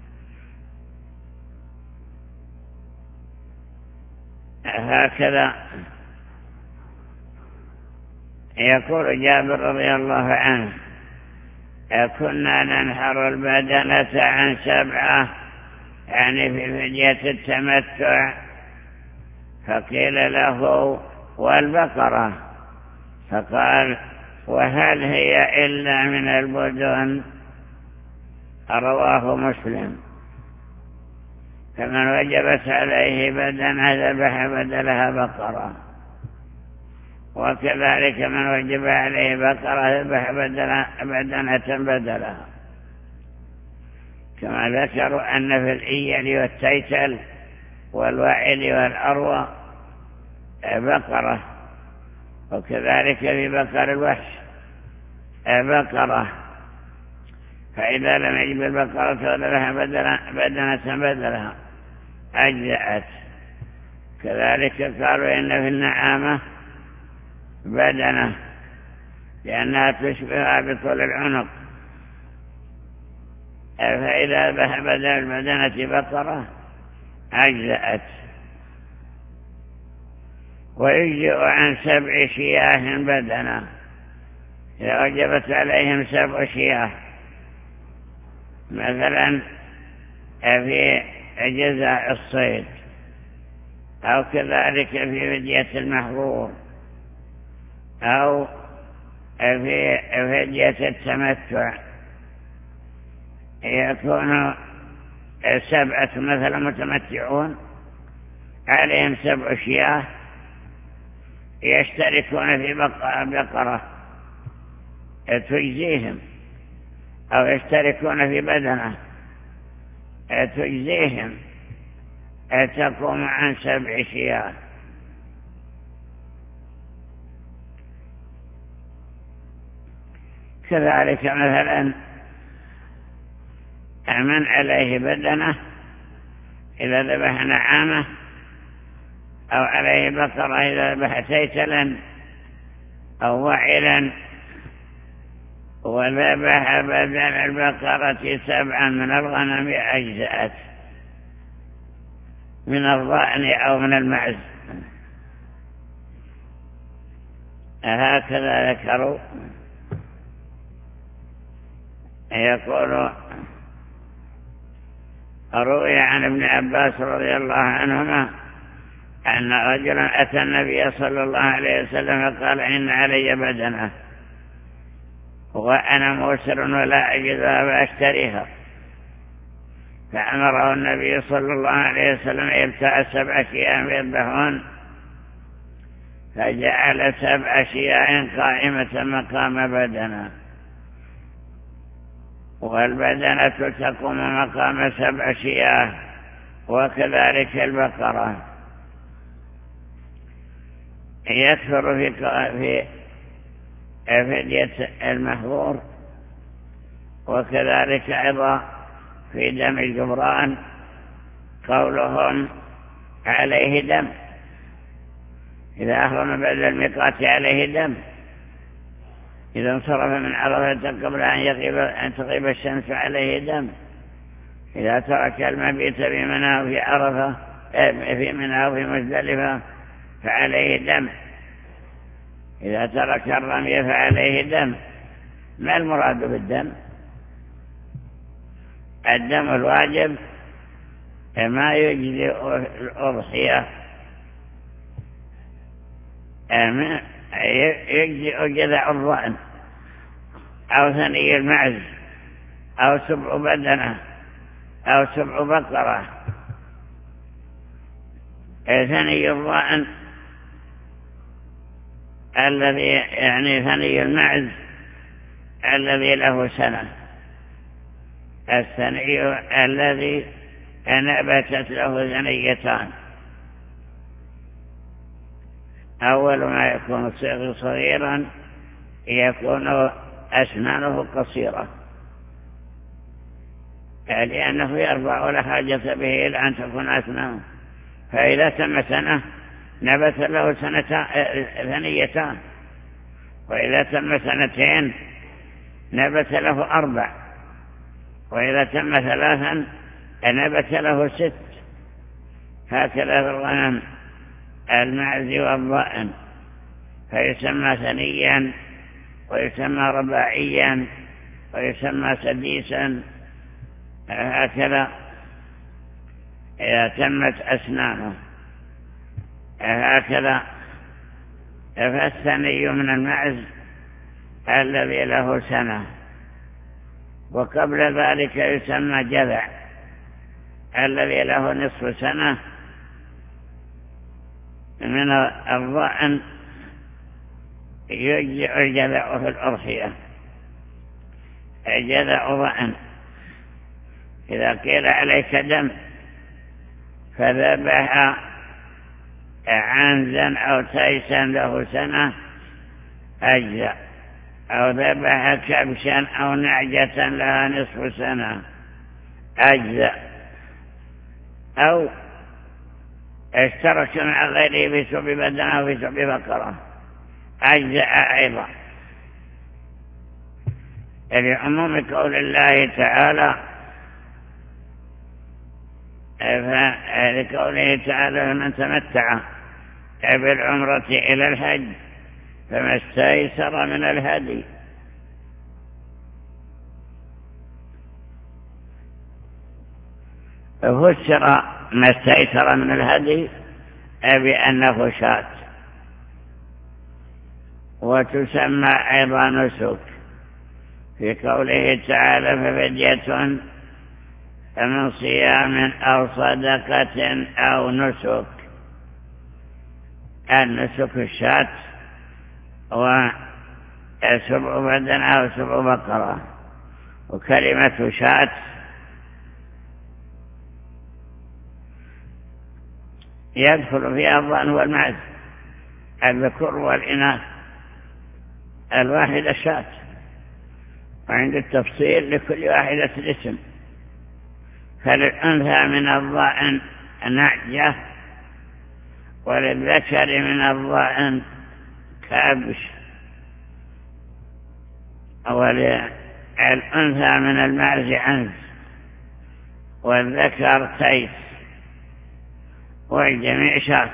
هكذا يقول جابر رضي الله عنه كنا ننحر البدنة عن سبعة، يعني في فدية التمتع، فقيل له والبقرة، فقال وهل هي إلا من البدن؟ رواه مسلم. فمن وجبت عليه بدنة ذبح بدلها بقرة، وكذلك من وجب عليه بقرة ذبح بدنة بدلها. كما ذكروا أن في الإيل والتيتل والوعل والأروى بقرة، وكذلك في بقر الوحش بقرة، فإذا لم يجب البقرة ذبح بدنة بدلها أجزأت. كذلك قالوا إن في النعامة بدنة لأنها تشبهها بطول العنق، فإذا ذبح بدل البدنة بقرة أجزأت. ويجزئ عن سبع شياه بدنة إذا وجبت عليهم سبع شياه، مثلا في جزاء الصيد، أو كذلك في فدية المحظور، أو في فدية التمتع، يكون سبعة مثلا متمتعون عليهم سبع شياه يشتركون في بقرة تجزيهم، أو يشتركون في بدنة تجزيهم، تقوم عن سبع شياه. كذلك مثلا من عليه بدنة إذا ذبح نعامة، أو عليه بقرة إذا ذبح تيتلا أو وعلا، وذبح بدل البقرة سبعا من الغنم أجزأت، من الضأن أو من المعز. هكذا ذكروا. يقول روي عن ابن عباس رضي الله عنهما أن رجلا أتى النبي صلى الله عليه وسلم فقال إن علي بدنة وأنا موسر ولا أجدها فأشتريها، فأمره النبي صلى الله عليه وسلم يبتاع سبع شياه يذبحون، فجعل سبع شياه قائمة مقام بدنة، والبدنة تقوم مقام سبع شياه، وكذلك البقرة. يكثر في في فدية المحظور، وكذلك أيضا في دم الجبران قولهم عليه دم، إذا أحرم بعد الميقات عليه دم، إذا انصرف من عرفة قبل أن يغيب أن تغيب الشمس عليه دم، إذا ترك المبيت في منى في عرفة في منى وفي مزدلفة فعليه دم، إذا ترك الرمي فعليه دم. ما المراد بالدم؟ الدم الواجب ما يجزئ الأضحية، يجزئ جذع الضأن أو ثني المعز أو سبع بدنة أو سبع بقرة. ثني الضأن الذي يعني ثني المعز الذي له سنة، الثني الذي نبتت له ثنيتان. أول ما يكون صغيرا يكون أسنانه قصيرة، لأنه يربع ولا حاجة به إلا أن تكون أسنانه، فإذا تم سنة نبت له ثنيتان، وإذا تم سنتين نبت له أربع، وإذا تم ثلاثا نبت له ست. هكذا في الغنم المعز والضأن، فيسمى ثنيا ويسمى رباعيا ويسمى سديسا، هكذا إذا تمت أسنانه. هكذا فالثني من المعز الذي له سنة، وقبل ذلك يسمى جذع الذي له نصف سنة. من الضأن يجزئ الجذع في الأضحية، جذع ضأن. إذا قيل عليك دم فذبح عنزا أو تيسا له سنة أجزأ، أو ذبح كبشا أو نعجة لها نصف سنة أجزأ، أو اشترك مع غيره في سب بدنه أو في سب بقرة أجزأ أيضا. لعموم قول الله تعالى فلقوله تعالى من تمتع بالعمرة إلى الحج فما استيسر من الهدي. فسر ما استيسر من الهدي بأنه شاة، وتسمى أيضا نسك في قوله تعالى ففدية من صيام أو صدقة أو نسك. النسك الشاة وسبع بدن أو سبع بقرة. وكلمة شاة يدخل فيها الضأن والمعز، الذكور والإناث، الواحدة شاة، وعند التفصيل لكل واحدة اسم. فللأنثى من الضأن نعجة، وللذكر من الضأن كبش، وللأنثى من المعز عنز، والذكر تيس، والجميع شاة.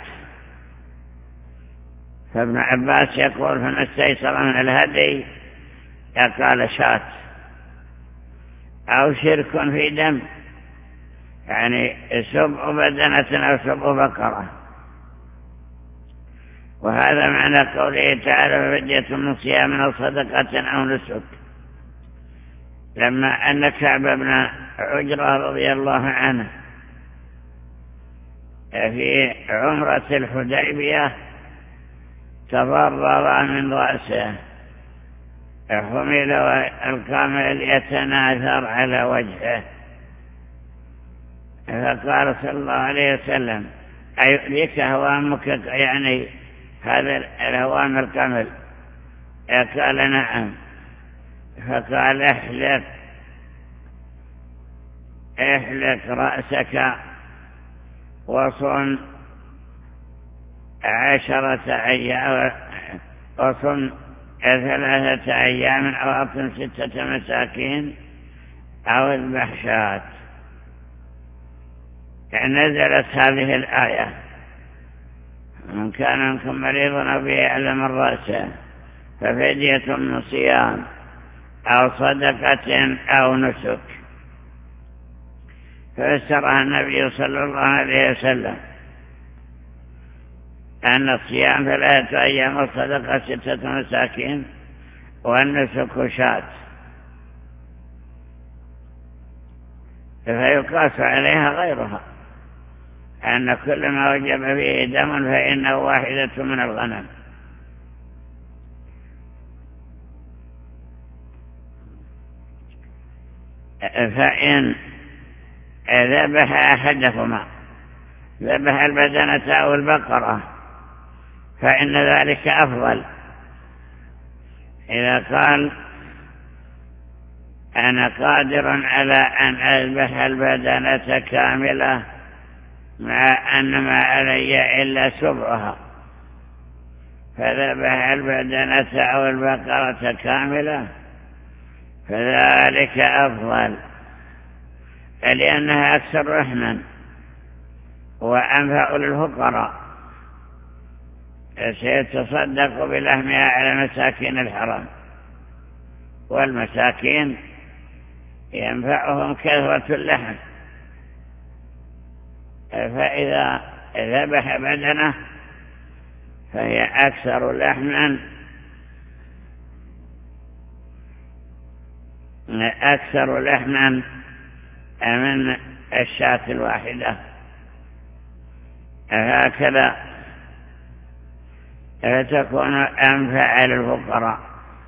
فابن عباس يقول فما استيسر من الهدي قال شاة، أو شرك في دم، يعني سبع بدنة أو سبع بقرة. وهذا معنى قوله تعالى ففدية من صيام أو صدقة أو نسك. لما أن كعب بن عجرة رضي الله عنه في عمرة الحديبية تضرر من رأسه، حمل الكامل يتناثر على وجهه، فقال صلى الله عليه وسلم أيؤذيك هوامك، يعني هذا الهوام الكامل؟ قال نعم. فقال احلق احلق رأسك وصن عشرة أيام، وصن ثلاثة أيام، أو أطعم ستة مساكين، أو اذبح شاة. نزلت هذه الآية من كان منكم مريضا أو به يعلم الرأس ففدية من صيام أو صدقة أو نسك. فسرها النبي صلى الله عليه وسلم أن الصيام ثلاثة أيام والصدقة ستة مساكين والنسك شاة، فيقاس عليها غيرها، أن كل ما وجب فيه دم فإنه واحدة من الغنم. فإن ذبح أحدهما، ذبح البدنة أو البقرة، فإن ذلك أفضل. إذا قال أنا قادر على أن أذبح البدنة كاملة مع أن ما علي إلا سبعها، فذبح البدنة أو البقرة كاملة، فذلك أفضل، لأنها أكثر رحما وأنفع للفقراء. سيتصدق بلحمها على مساكين الحرم، والمساكين ينفعهم كثرة اللحم. فإذا ذبح بدنه فهي أكثر لحما أكثر لحما من الشاة الواحدة. هكذا فتكون أنفع للفقراء،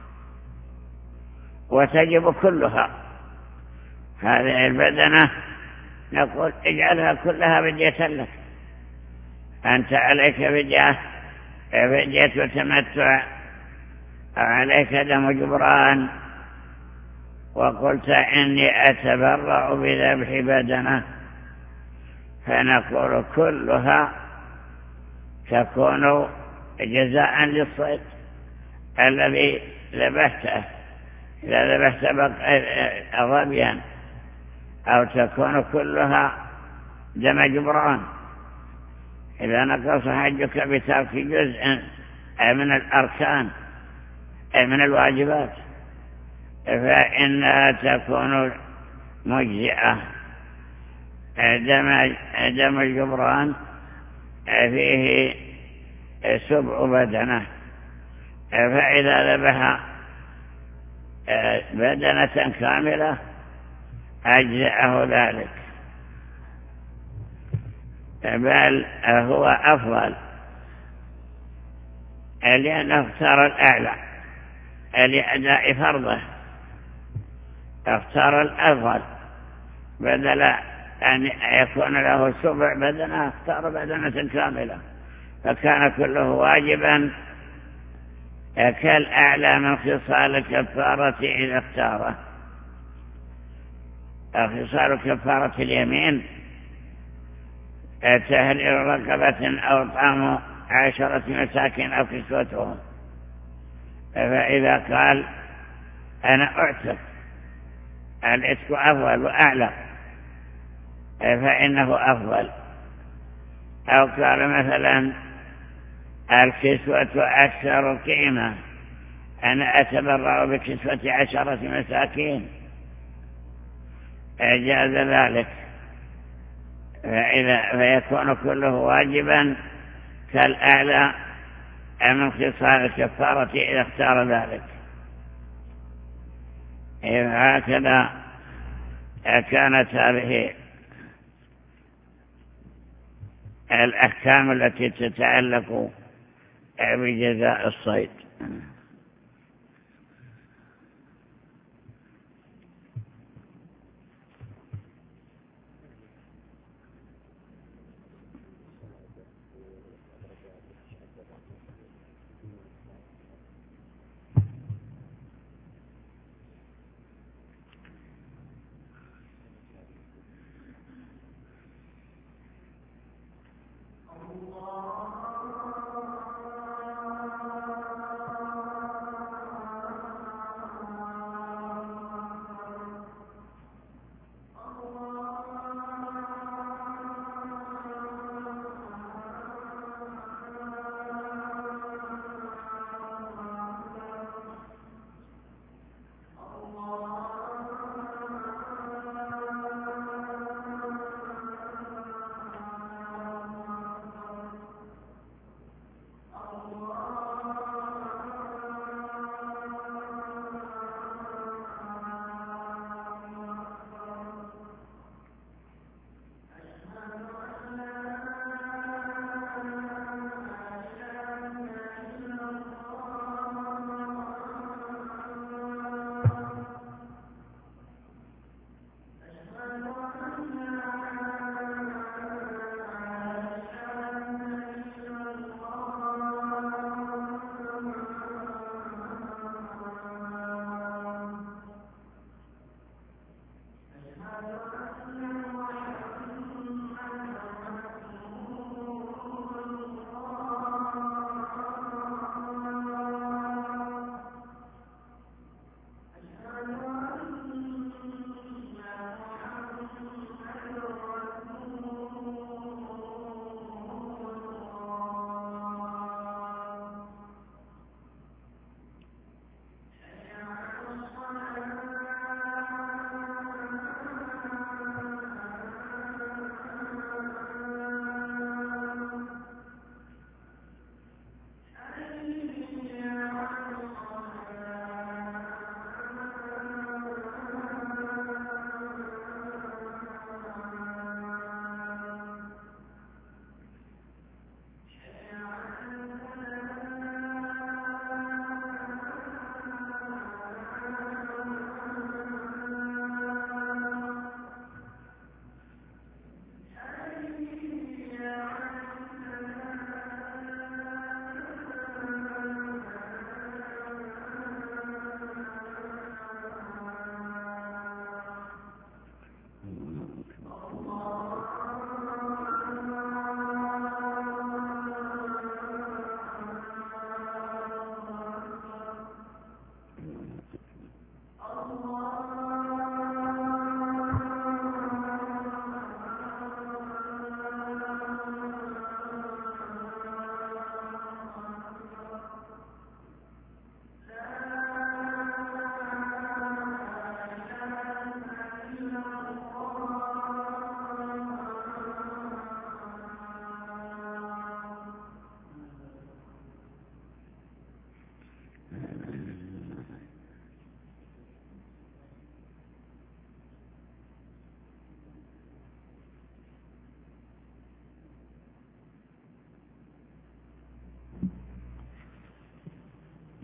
وتجب كلها. هذه البدنة نقول اجعلها كلها فدية لك، أنت عليك فدية فدية تمتع، أو عليك دم جبران، وقلت إني أتبرأ بذبح بدنة، فنقول كلها تكون جزاء للصيد الذي ذبحته. إذا ذبحت ظبيا أو تكون كلها دم جبران. إذا نقص حجك بترك جزء من الأركان من الواجبات فإنها تكون مجزئة. دم, دم الجبران فيه سبع بدنة، فإذا ذبح بدنة كاملة أجزأه ذلك، بل هو أفضل لأنه اختار الأعلى لأداء فرضه، اختار الأفضل بدل أن يكون له سبع بدنة اختار بدنة كاملة، فكان كله واجبا كالأعلى من خصال الكفارة إذا اختاره. خصال كفارة اليمين تهرير رقبة أو طعام عشرة مساكين أو كسوتهم، فإذا قال أنا أعتق العتق أفضل وأعلى فإنه أفضل. أو قال مثلا الكسوة أكثر قيمة أنا أتبرع بكسوة عشرة مساكين جاز ذلك، فإذا فيكون كله واجبا كالأعلى من خصال الكفارة إذا اختار ذلك. هكذا كانت هذه الأحكام التي تتعلق بجزاء الصيد.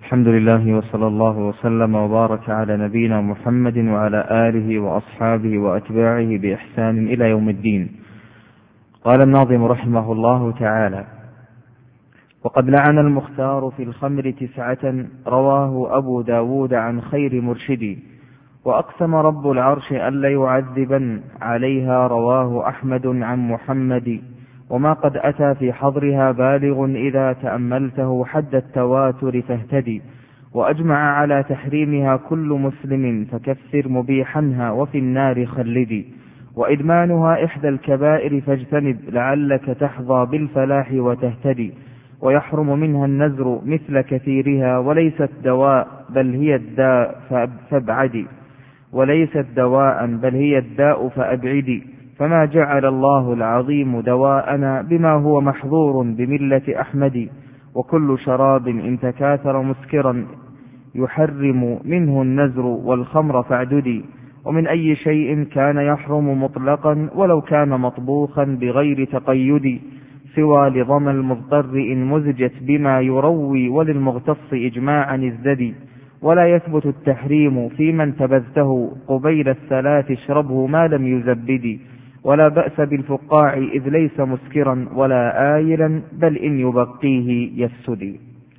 الحمد لله وصلى الله وسلم وبارك على نبينا محمد وعلى آله وأصحابه وأتباعه بإحسان إلى يوم الدين. قال الناظم رحمه الله تعالى: وقد لعن المختار في الخمر تسعة رواه أبو داود عن خير مرشد، وأقسم رب العرش ألا يعذبا عليها رواه أحمد عن محمد، وما قد أتى في حظرها بالغ إذا تأملته حد التواتر فاهتدي، وأجمع على تحريمها كل مسلم فكفر مبيحنها وفي النار خلدي، وإدمانها إحدى الكبائر فاجتنب لعلك تحظى بالفلاح وتهتدي، ويحرم منها النزر مثل كثيرها وليست دواء بل هي الداء فابعدي وليست دواء بل هي الداء فأبعدي، فما جعل الله العظيم دواءنا بما هو محظور بملة أحمد، وكل شراب إن تكاثر مسكرا يحرم منه النزر والخمر فاعددي، ومن أي شيء كان يحرم مطلقا ولو كان مطبوخا بغير تقيد، سوى لظم المضطر إن مزجت بما يروي وللمغتص إجماعا ازددي، ولا يثبت التحريم في من تبذته قبيل الثلاث اشربه ما لم يزبدي، ولا بأس بالفقاع إذ ليس مسكرا ولا آيلا بل إن يبقيه يفسدي.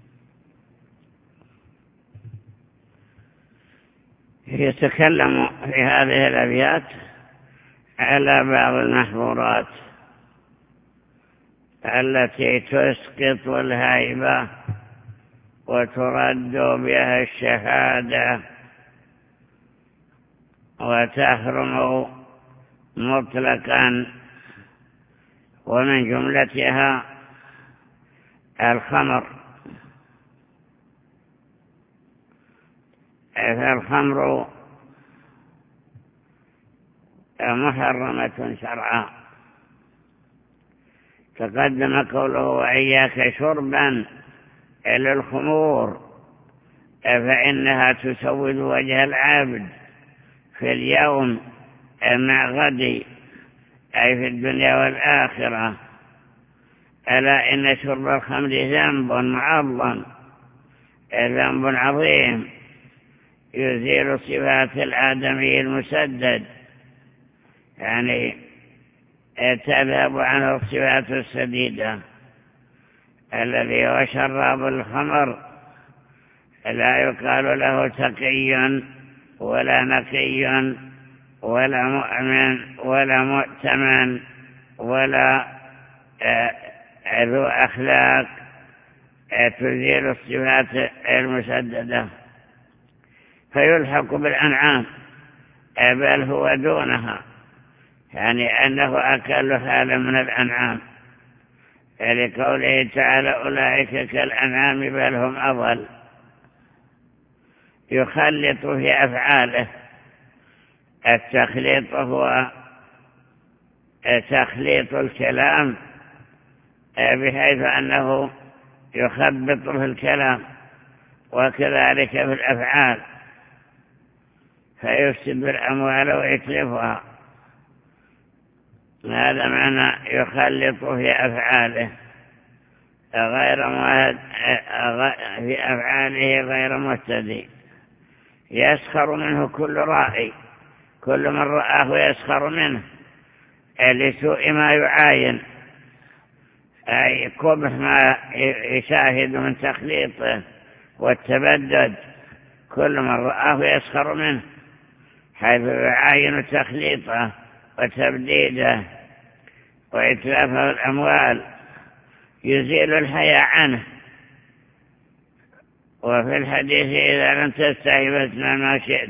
يتكلم في هذه الأبيات على بعض المحظورات التي تسقط الهيبة وترد بها الشهادة وتحرم مطلقا، ومن جملتها الخمر. فالخمر محرمة شرعا، تقدم قوله: وإياك شربا للخمور فإنها تسود وجه العبد في اليوم مع غدي، أي في الدنيا والآخرة. ألا إن شرب الخمر ذنب معظم، ذنب عظيم يزيل صفات الآدمي المسدد، يعني تذهب عنه الصفات السديدة. الذي هو شراب الخمر لا يقال له تقي ولا نقي ولا مؤمن ولا مؤتمن ولا ذو أخلاق تزيل الصفات المسددة، فيلحق بالأنعام بل هو دونها، يعني أنه أقل حالا من الأنعام، لقوله تعالى: أولئك كالأنعام بل هم أضل. يخلط في أفعاله. التخليط هو تخليط الكلام بحيث أنه يخبط في الكلام، وكذلك في الأفعال، فيفسد بالأموال ويتلفها. هذا معنى يخلط في أفعاله غير مهد في أفعاله غير مهتدي. يسخر منه كل رائي، كل من رآه يسخر منه لسوء ما يعاين، أي قبح ما يشاهد من تخليطه والتبدد، كل من رآه يسخر منه حيث يعاين تخليطه وتبديده وإتلافه الأموال، يزيل الحياء عنه. وفي الحديث: إذا لم تستحي فاصنع ما شئت،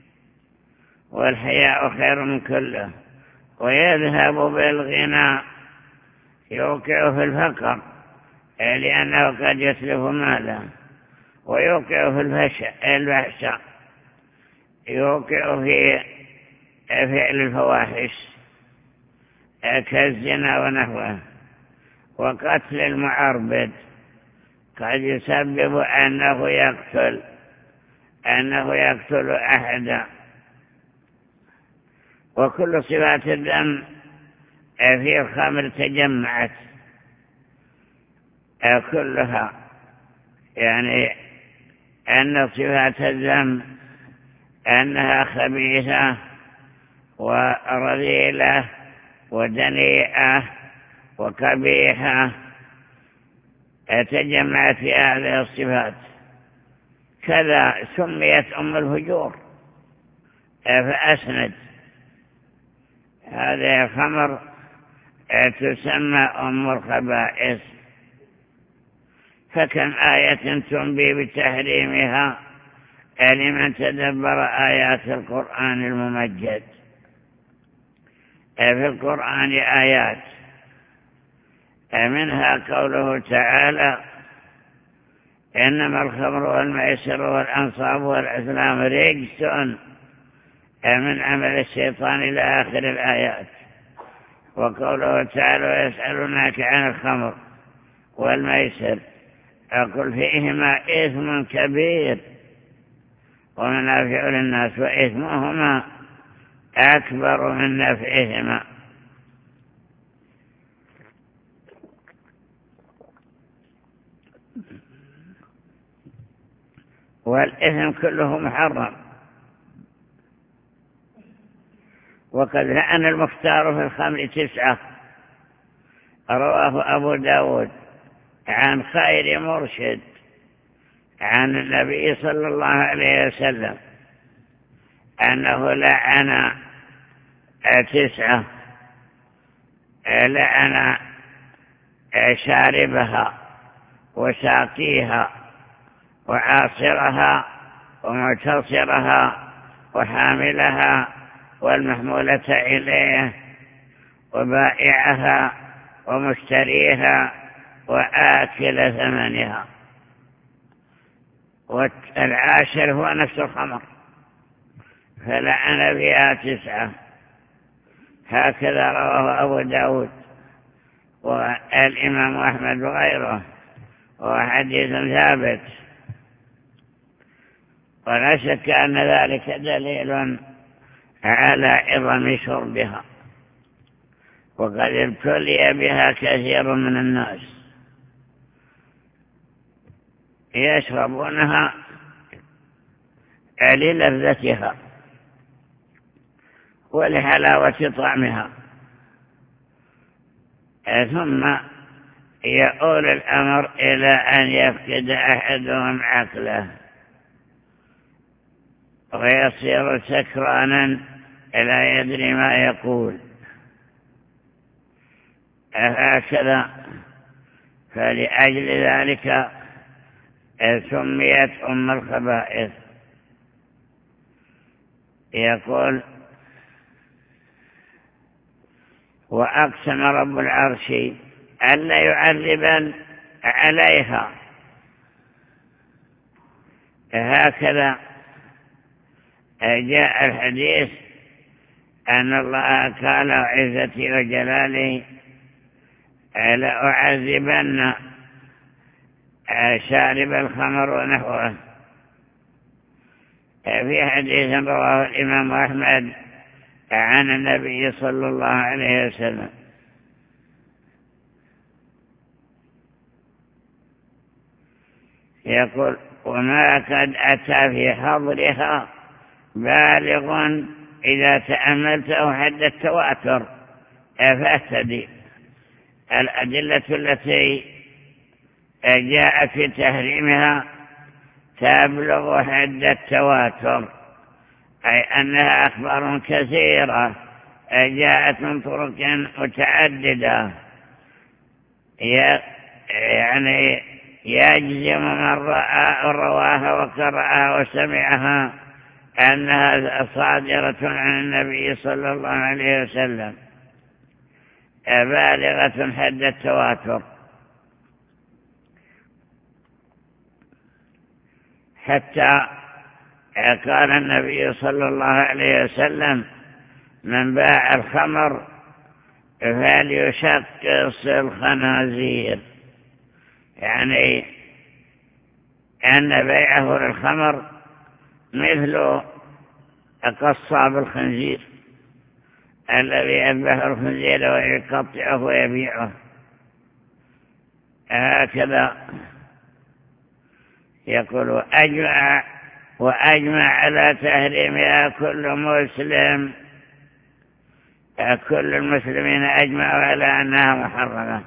والحياء خير من كله. ويذهب بالغنى، يوقع في الفقر لأنه قد يتلف ماله، ويوقع في الفحشاء، يوقع في فعل الفواحش كالزنا ونحوه. وقتل المعربد قد يسبب أنه يقتل أنه يقتل أحدا. وكل صفات الدم في الخمر تجمعت كلها، يعني أن صفات الذنب أنها خبيثة ورذيلة ودنيئة وقبيحة تجمعت في هذه الصفات. كذا سميت أم الفجور فأسند هذه الخمر تسمى أم الخبائث. فكم آية تنبي بتحريمها لمن تدبر آيات القرآن الممجد. في القرآن آيات منها قوله تعالى: إنما الخمر والميسر والأنصاب والأزلام رجس من عمل الشيطان إلى آخر الآيات. وقوله تعالى: يسألونك عن الخمر والميسر قل فيهما إثم كبير ومنافع للناس وإثمهما أكبر من نفعهما. والإثم كله محرم. وقد لعن المختار في الخمر تسعة، رواه أبو داود عن خير مرشد عن النبي صلى الله عليه وسلم أنه لعن تسعة، لعن شاربها وساقيها وعاصرها ومعتصرها وحاملها والمحمولة إليه وبائعها ومشتريها وآكل ثمنها. والعاشر هو نفس الخمر فلعن بها تسعة. هكذا رواه أبو داود والإمام أحمد وغيره، وحديث ثابت. ولا شك أن ذلك دليل على عظم شربها، وقد ابتلي بها كثير من الناس يشربونها للذتها ولحلاوة طعمها، ثم يؤول الأمر إلى أن يفقد أحدهم عقله ويصير سكرانا لا يدري ما يقول. هكذا فلأجل ذلك سميت أم الخبائث. يقول: وأقسم رب العرش ألا يعذبن عليها. هكذا جاء الحديث أن الله قال: عزتي وجلالي لأعذبن شارب الخمر ونحوه. في حديث رواه الإمام أحمد عن النبي صلى الله عليه وسلم. يقول: وما قد أتى في حضرها بالغ إذا تأملته حد التواتر فاهتدي. الأدلة التي جاءت في تحريمها تبلغ حد التواتر، أي أنها أخبار كثيرة جاءت من طرق متعددة، يعني يجزم من رأى رواها وقرأها وسمعها أنها صادرة عن النبي صلى الله عليه وسلم بالغة حد التواتر، حتى قال النبي صلى الله عليه وسلم: من باع الخمر فليشقص الخنازير، يعني أن بيعه للخمر مثل قصاب الخنزير الذي يذبح الخنزير ويقطعه ويبيعه. هكذا يقول أجمع وأجمع على تحريمها كل مسلم، كل المسلمين أجمعوا على أنها محرمة،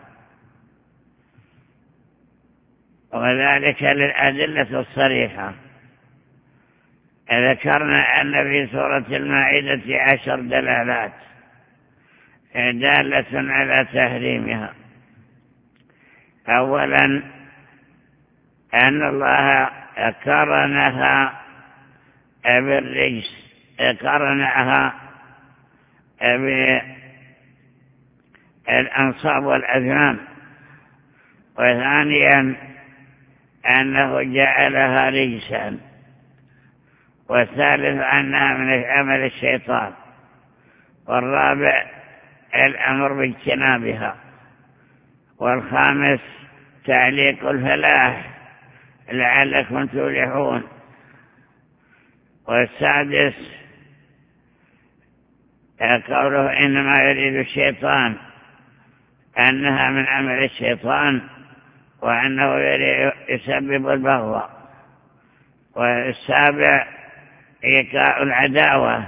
وذلك للأدلة الصريحة. ذكرنا أن في سورة المائدة عشر دلالات دالة على تحريمها. أولا أن الله قرنها بالرجس، قرنها بالأنصاب والأذنان. وثانيا أنه جعلها رجسا. والثالث أنها من عمل الشيطان. والرابع الأمر باجتنابها. والخامس تعليق الفلاح لعلكم تفلحون. والسادس قوله إنما يريد الشيطان، أنها من عمل الشيطان وأنه يسبب البغض. والسابع إيقاع العداوة.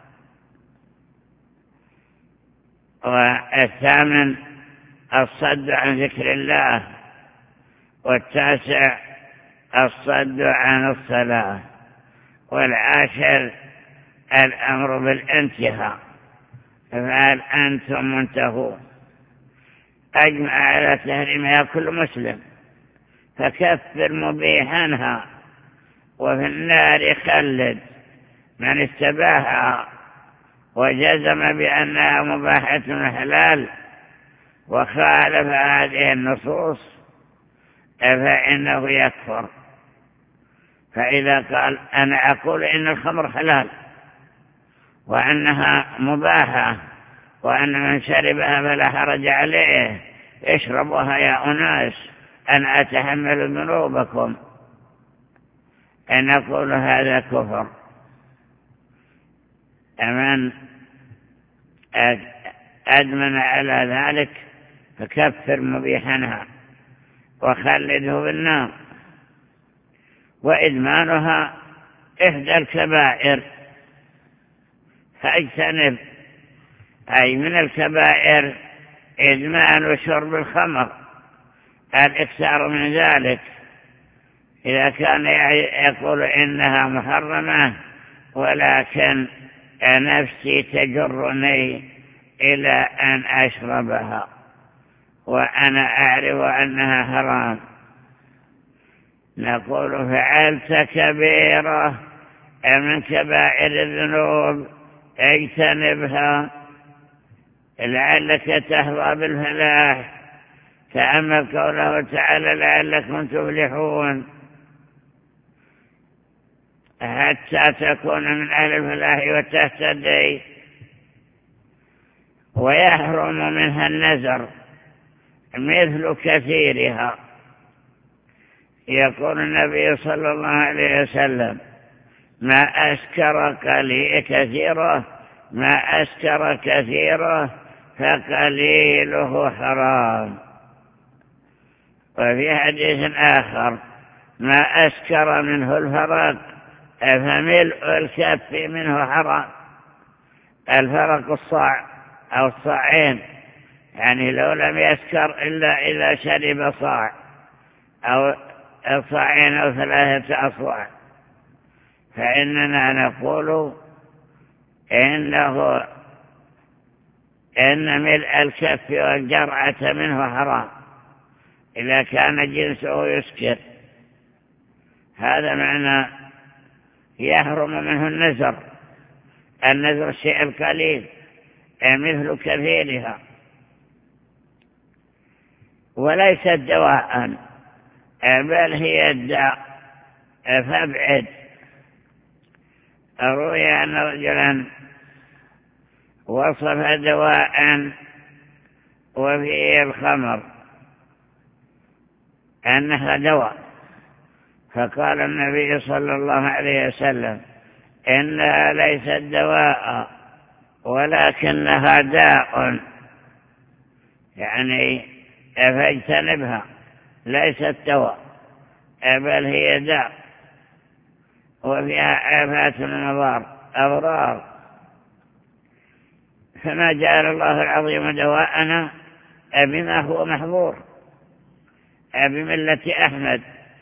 والثامن الصد عن ذكر الله. والتاسع الصد عن الصلاة. والعاشر الأمر بالانتهاء، فهل أنتم منتهون. أجمع على تحريمها كل مسلم، فكفر مبيحانها، وفي النار خلد من استباحها وجزم بأنها مباحة حلال وخالف هذه النصوص فإنه يكفر. فإذا قال أنا أقول إن الخمر حلال وأنها مباحة وأن من شربها فلا حرج عليه، اشربوها يا أناس، أنا أتحمل ذنوبكم، أن أقول هذا كفر. أمن أدمن على ذلك فكفر مبيحنها وخلده بالنار. وإدمانها إحدى الكبائر، فاجتنب، أي من الكبائر إدمان شرب الخمر، الإكثار من ذلك. إذا كان يقول إنها محرمة ولكن نفسي تجرني إلى أن أشربها وأنا أعرف أنها حرام، نقول فعلت كبيرة من كبائر الذنوب اجتنبها لعلك تهوى بالفلاح. تأمل قوله تعالى لعلكم تفلحون، حتى تكون من أهل الفلاح وتهتدي. ويحرم منها النذر مثل كثيرها. يقول النبي صلى الله عليه وسلم ما أسكر قليل كثيره ما أسكر كثيره فقليله حرام. وفي حديث آخر ما أسكر منه الفرق فملء الكف منه حرام. الفرق الصاع أو الصاعين، يعني لو لم يسكر إلا إذا شرب صاع أو صاعين أو ثلاثة أصواع، فإننا نقول إنه إن ملء الكف والجرعة منه حرام إذا كان جنسه يسكر. هذا معنى يحرم منه النذر. النذر الشيء القليل مثل كثيرها، وليست دواء بل هي الداء، فابعد. روي أن رجلا وصف دواء وفيه الخمر أنها دواء، فقال النبي صلى الله عليه وسلم إنها ليست دواء ولكنها داء، يعني فاجتنبها، ليست دواء بل هي داء وفيها آفات ومضار أضرار. فما جعل الله العظيم دواءنا بما هو محظور بملة أحمد.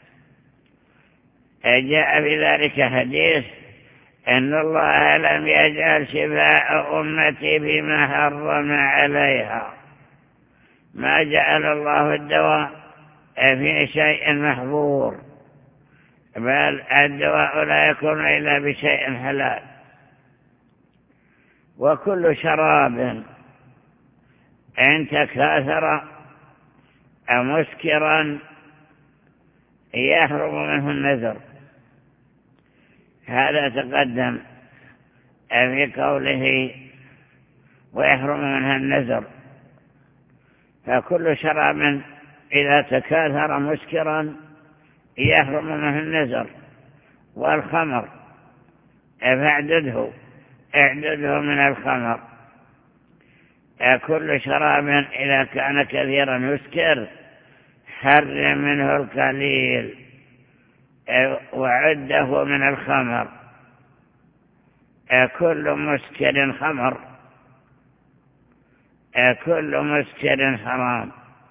جاء بذلك حديث أن الله لم يجعل شفاء أمتي بما حرم عليها. ما جعل الله الدواء في شيء محظور، بل الدواء لا يكون إلا بشيء حلال. وكل شراب إن تكاثر أو مسكرا يحرم منه النذر. هذا تقدم في قوله ويحرم منها النذر. فكل شراب إذا تكاثر مسكرا يحرم منه النذر. والخمر فاعدده اعدده من الخمر. كل شراب إذا كان كثيرا يسكر حرم منه القليل وعده من الخمر. كل مسكر خمر، كل مسكر حرام.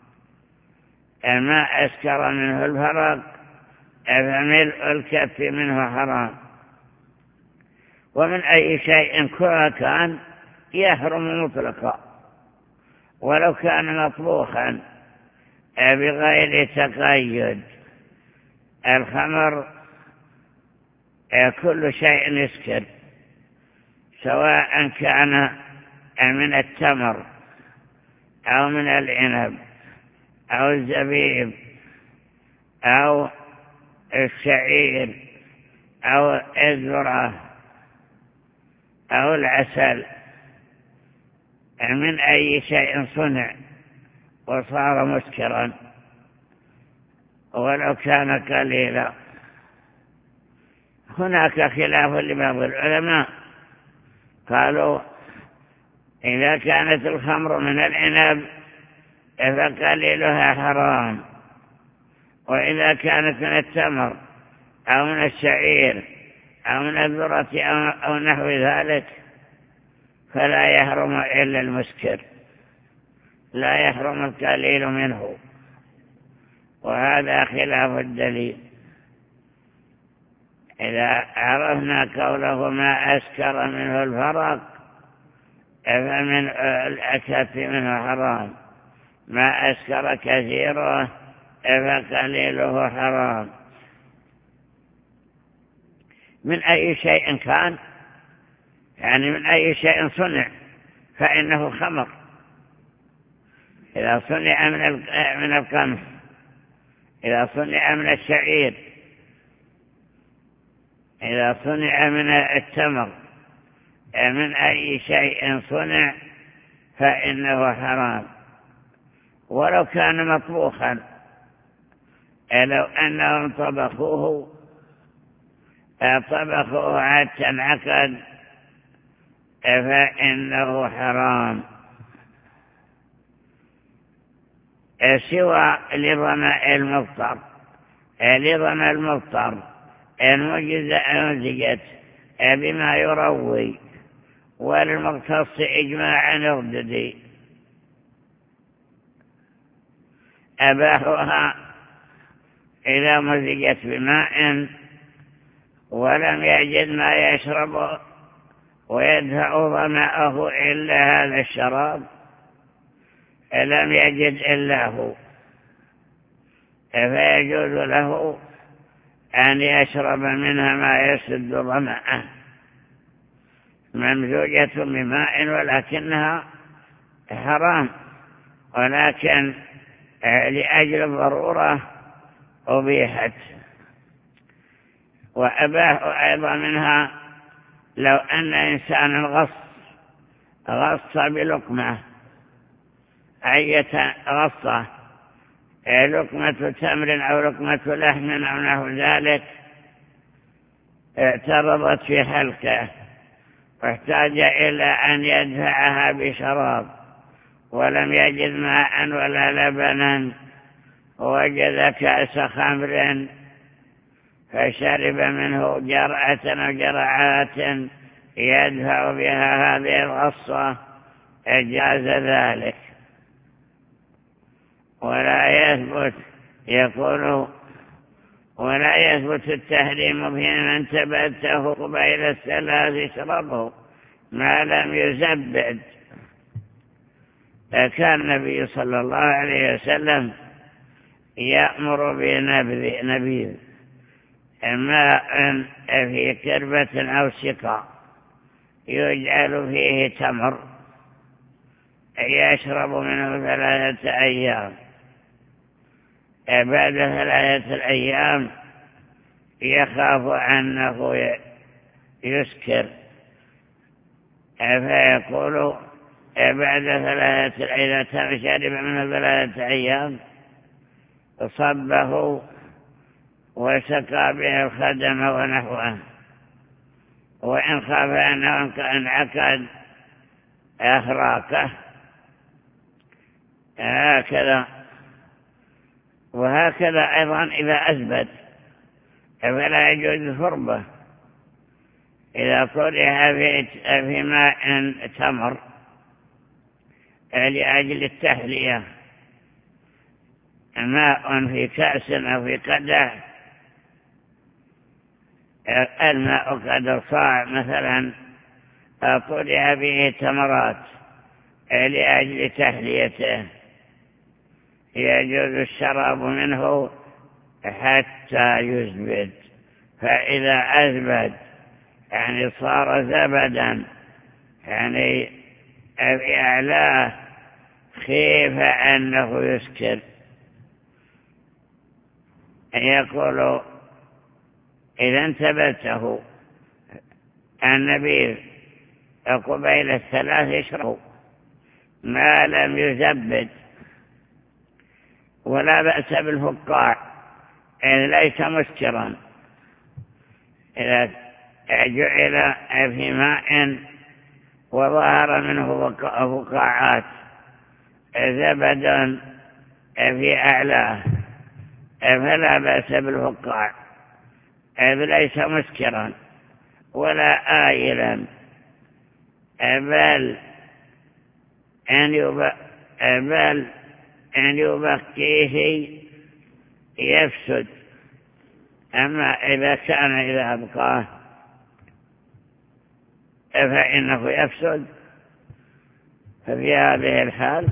ما أسكر منه الفرق فملء الكف منه حرام. ومن أي شيء كان يحرم مطلقا ولو كان مطبوخا بغير تقيد. الخمر كل شيء يسكر، سواء كان من التمر أو من العنب أو الزبيب أو الشعير أو الذرة أو العسل. من أي شيء صنع وصار مسكرا ولو كان قليلا. هناك خلاف لبعض العلماء، قالوا إذا كانت الخمر من العنب فقليلها حرام، وإذا كانت من التمر أو من الشعير أو من الذرة أو نحو ذلك فلا يحرم إلا المسكر، لا يحرم القليل منه. وهذا خلاف الدليل. إذا عرفنا قوله ما أسكر منه الفرق فمن الأكف منه حرام، ما أسكر كثيره فقليله حرام. من أي شيء كان، يعني من أي شيء صنع فإنه خمر. إذا صنع من القمح، إذا صنع من الشعير، إذا صنع من التمر، من أي شيء صنع فإنه حرام ولو كان مطبوخا. لو أنهم طبخوه طبخوه حتى انعقد فإنه حرام. سوى لظمأ المفطر، لظمأ المفطر إن وجدت بما يروي وللمختص إجماعا يرددي أباحها إذا مزجت بماء ولم يجد ما يشرب ويدفع ظمأه إلا هذا الشراب لم يجد إلا هو، فيجوز له أن يشرب منها ما يسد ظمأه، ممزوجة بماء ولكنها حرام، ولكن لأجل الضرورة أبيحت. وأباح أيضا منها لو أن إنسان غص غص بلقمة، أية غصة، لقمة تمر أو لقمة لحم أو نحو ذلك، اعترضت في حلقه واحتاج إلى أن يدفعها بشراب ولم يجد ماء ولا لبنا، ووجد كأس خمر فشرب منه جرعة أو جرعات يدفع بها هذه الغصة جاز ذلك. ولا يثبت يقول ولا يثبت التحريم في من تبته قبيل الثلاث اشربه ما لم يزبد. كان النبي صلى الله عليه وسلم يأمر بنبيذ ماء في كربة أو سقاء يجعل فيه تمر يشرب منه ثلاثة أيام. بعد ثلاثة الأيام يخاف أنه يسكر فيقول بعد ثلاثة إذا شرب منه ثلاثة أيام صبه وسقى به الخدم ونحوه، وإن خاف أنه انعقد أخراقه هكذا. وهكذا أيضا إذا أزبد فلا يجوز شربه. إذا طرح في ماء تمر لأجل التهلية ماء في كأس أو في قدح، الماء قدر صاع مثلا طرح به تمرات لأجل تهليته يجوز الشراب منه حتى يزبد. فإذا أزبد يعني صار زبدا يعني في أعلاه خيف أنه يسكر. يقول إذا انتبهته النبيذ قبيل الثلاث يشرب ما لم يزبد. ولا بأس بالفقاع إذ ليس مسكرا، إذا جعل في ماء وظهر منه فقاعات زبدا في أعلاه فلا بأس بالفقاع إذ ليس مسكرا ولا آيلا، بل أن بل أن يبقيه يفسد. أما إذا كان إذا أبقاه فإنه يفسد، ففي هذه الحال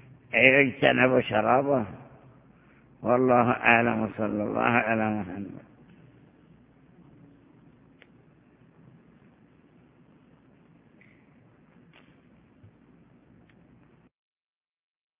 يجتنب شرابه. والله أعلم. صلى الله على محمد.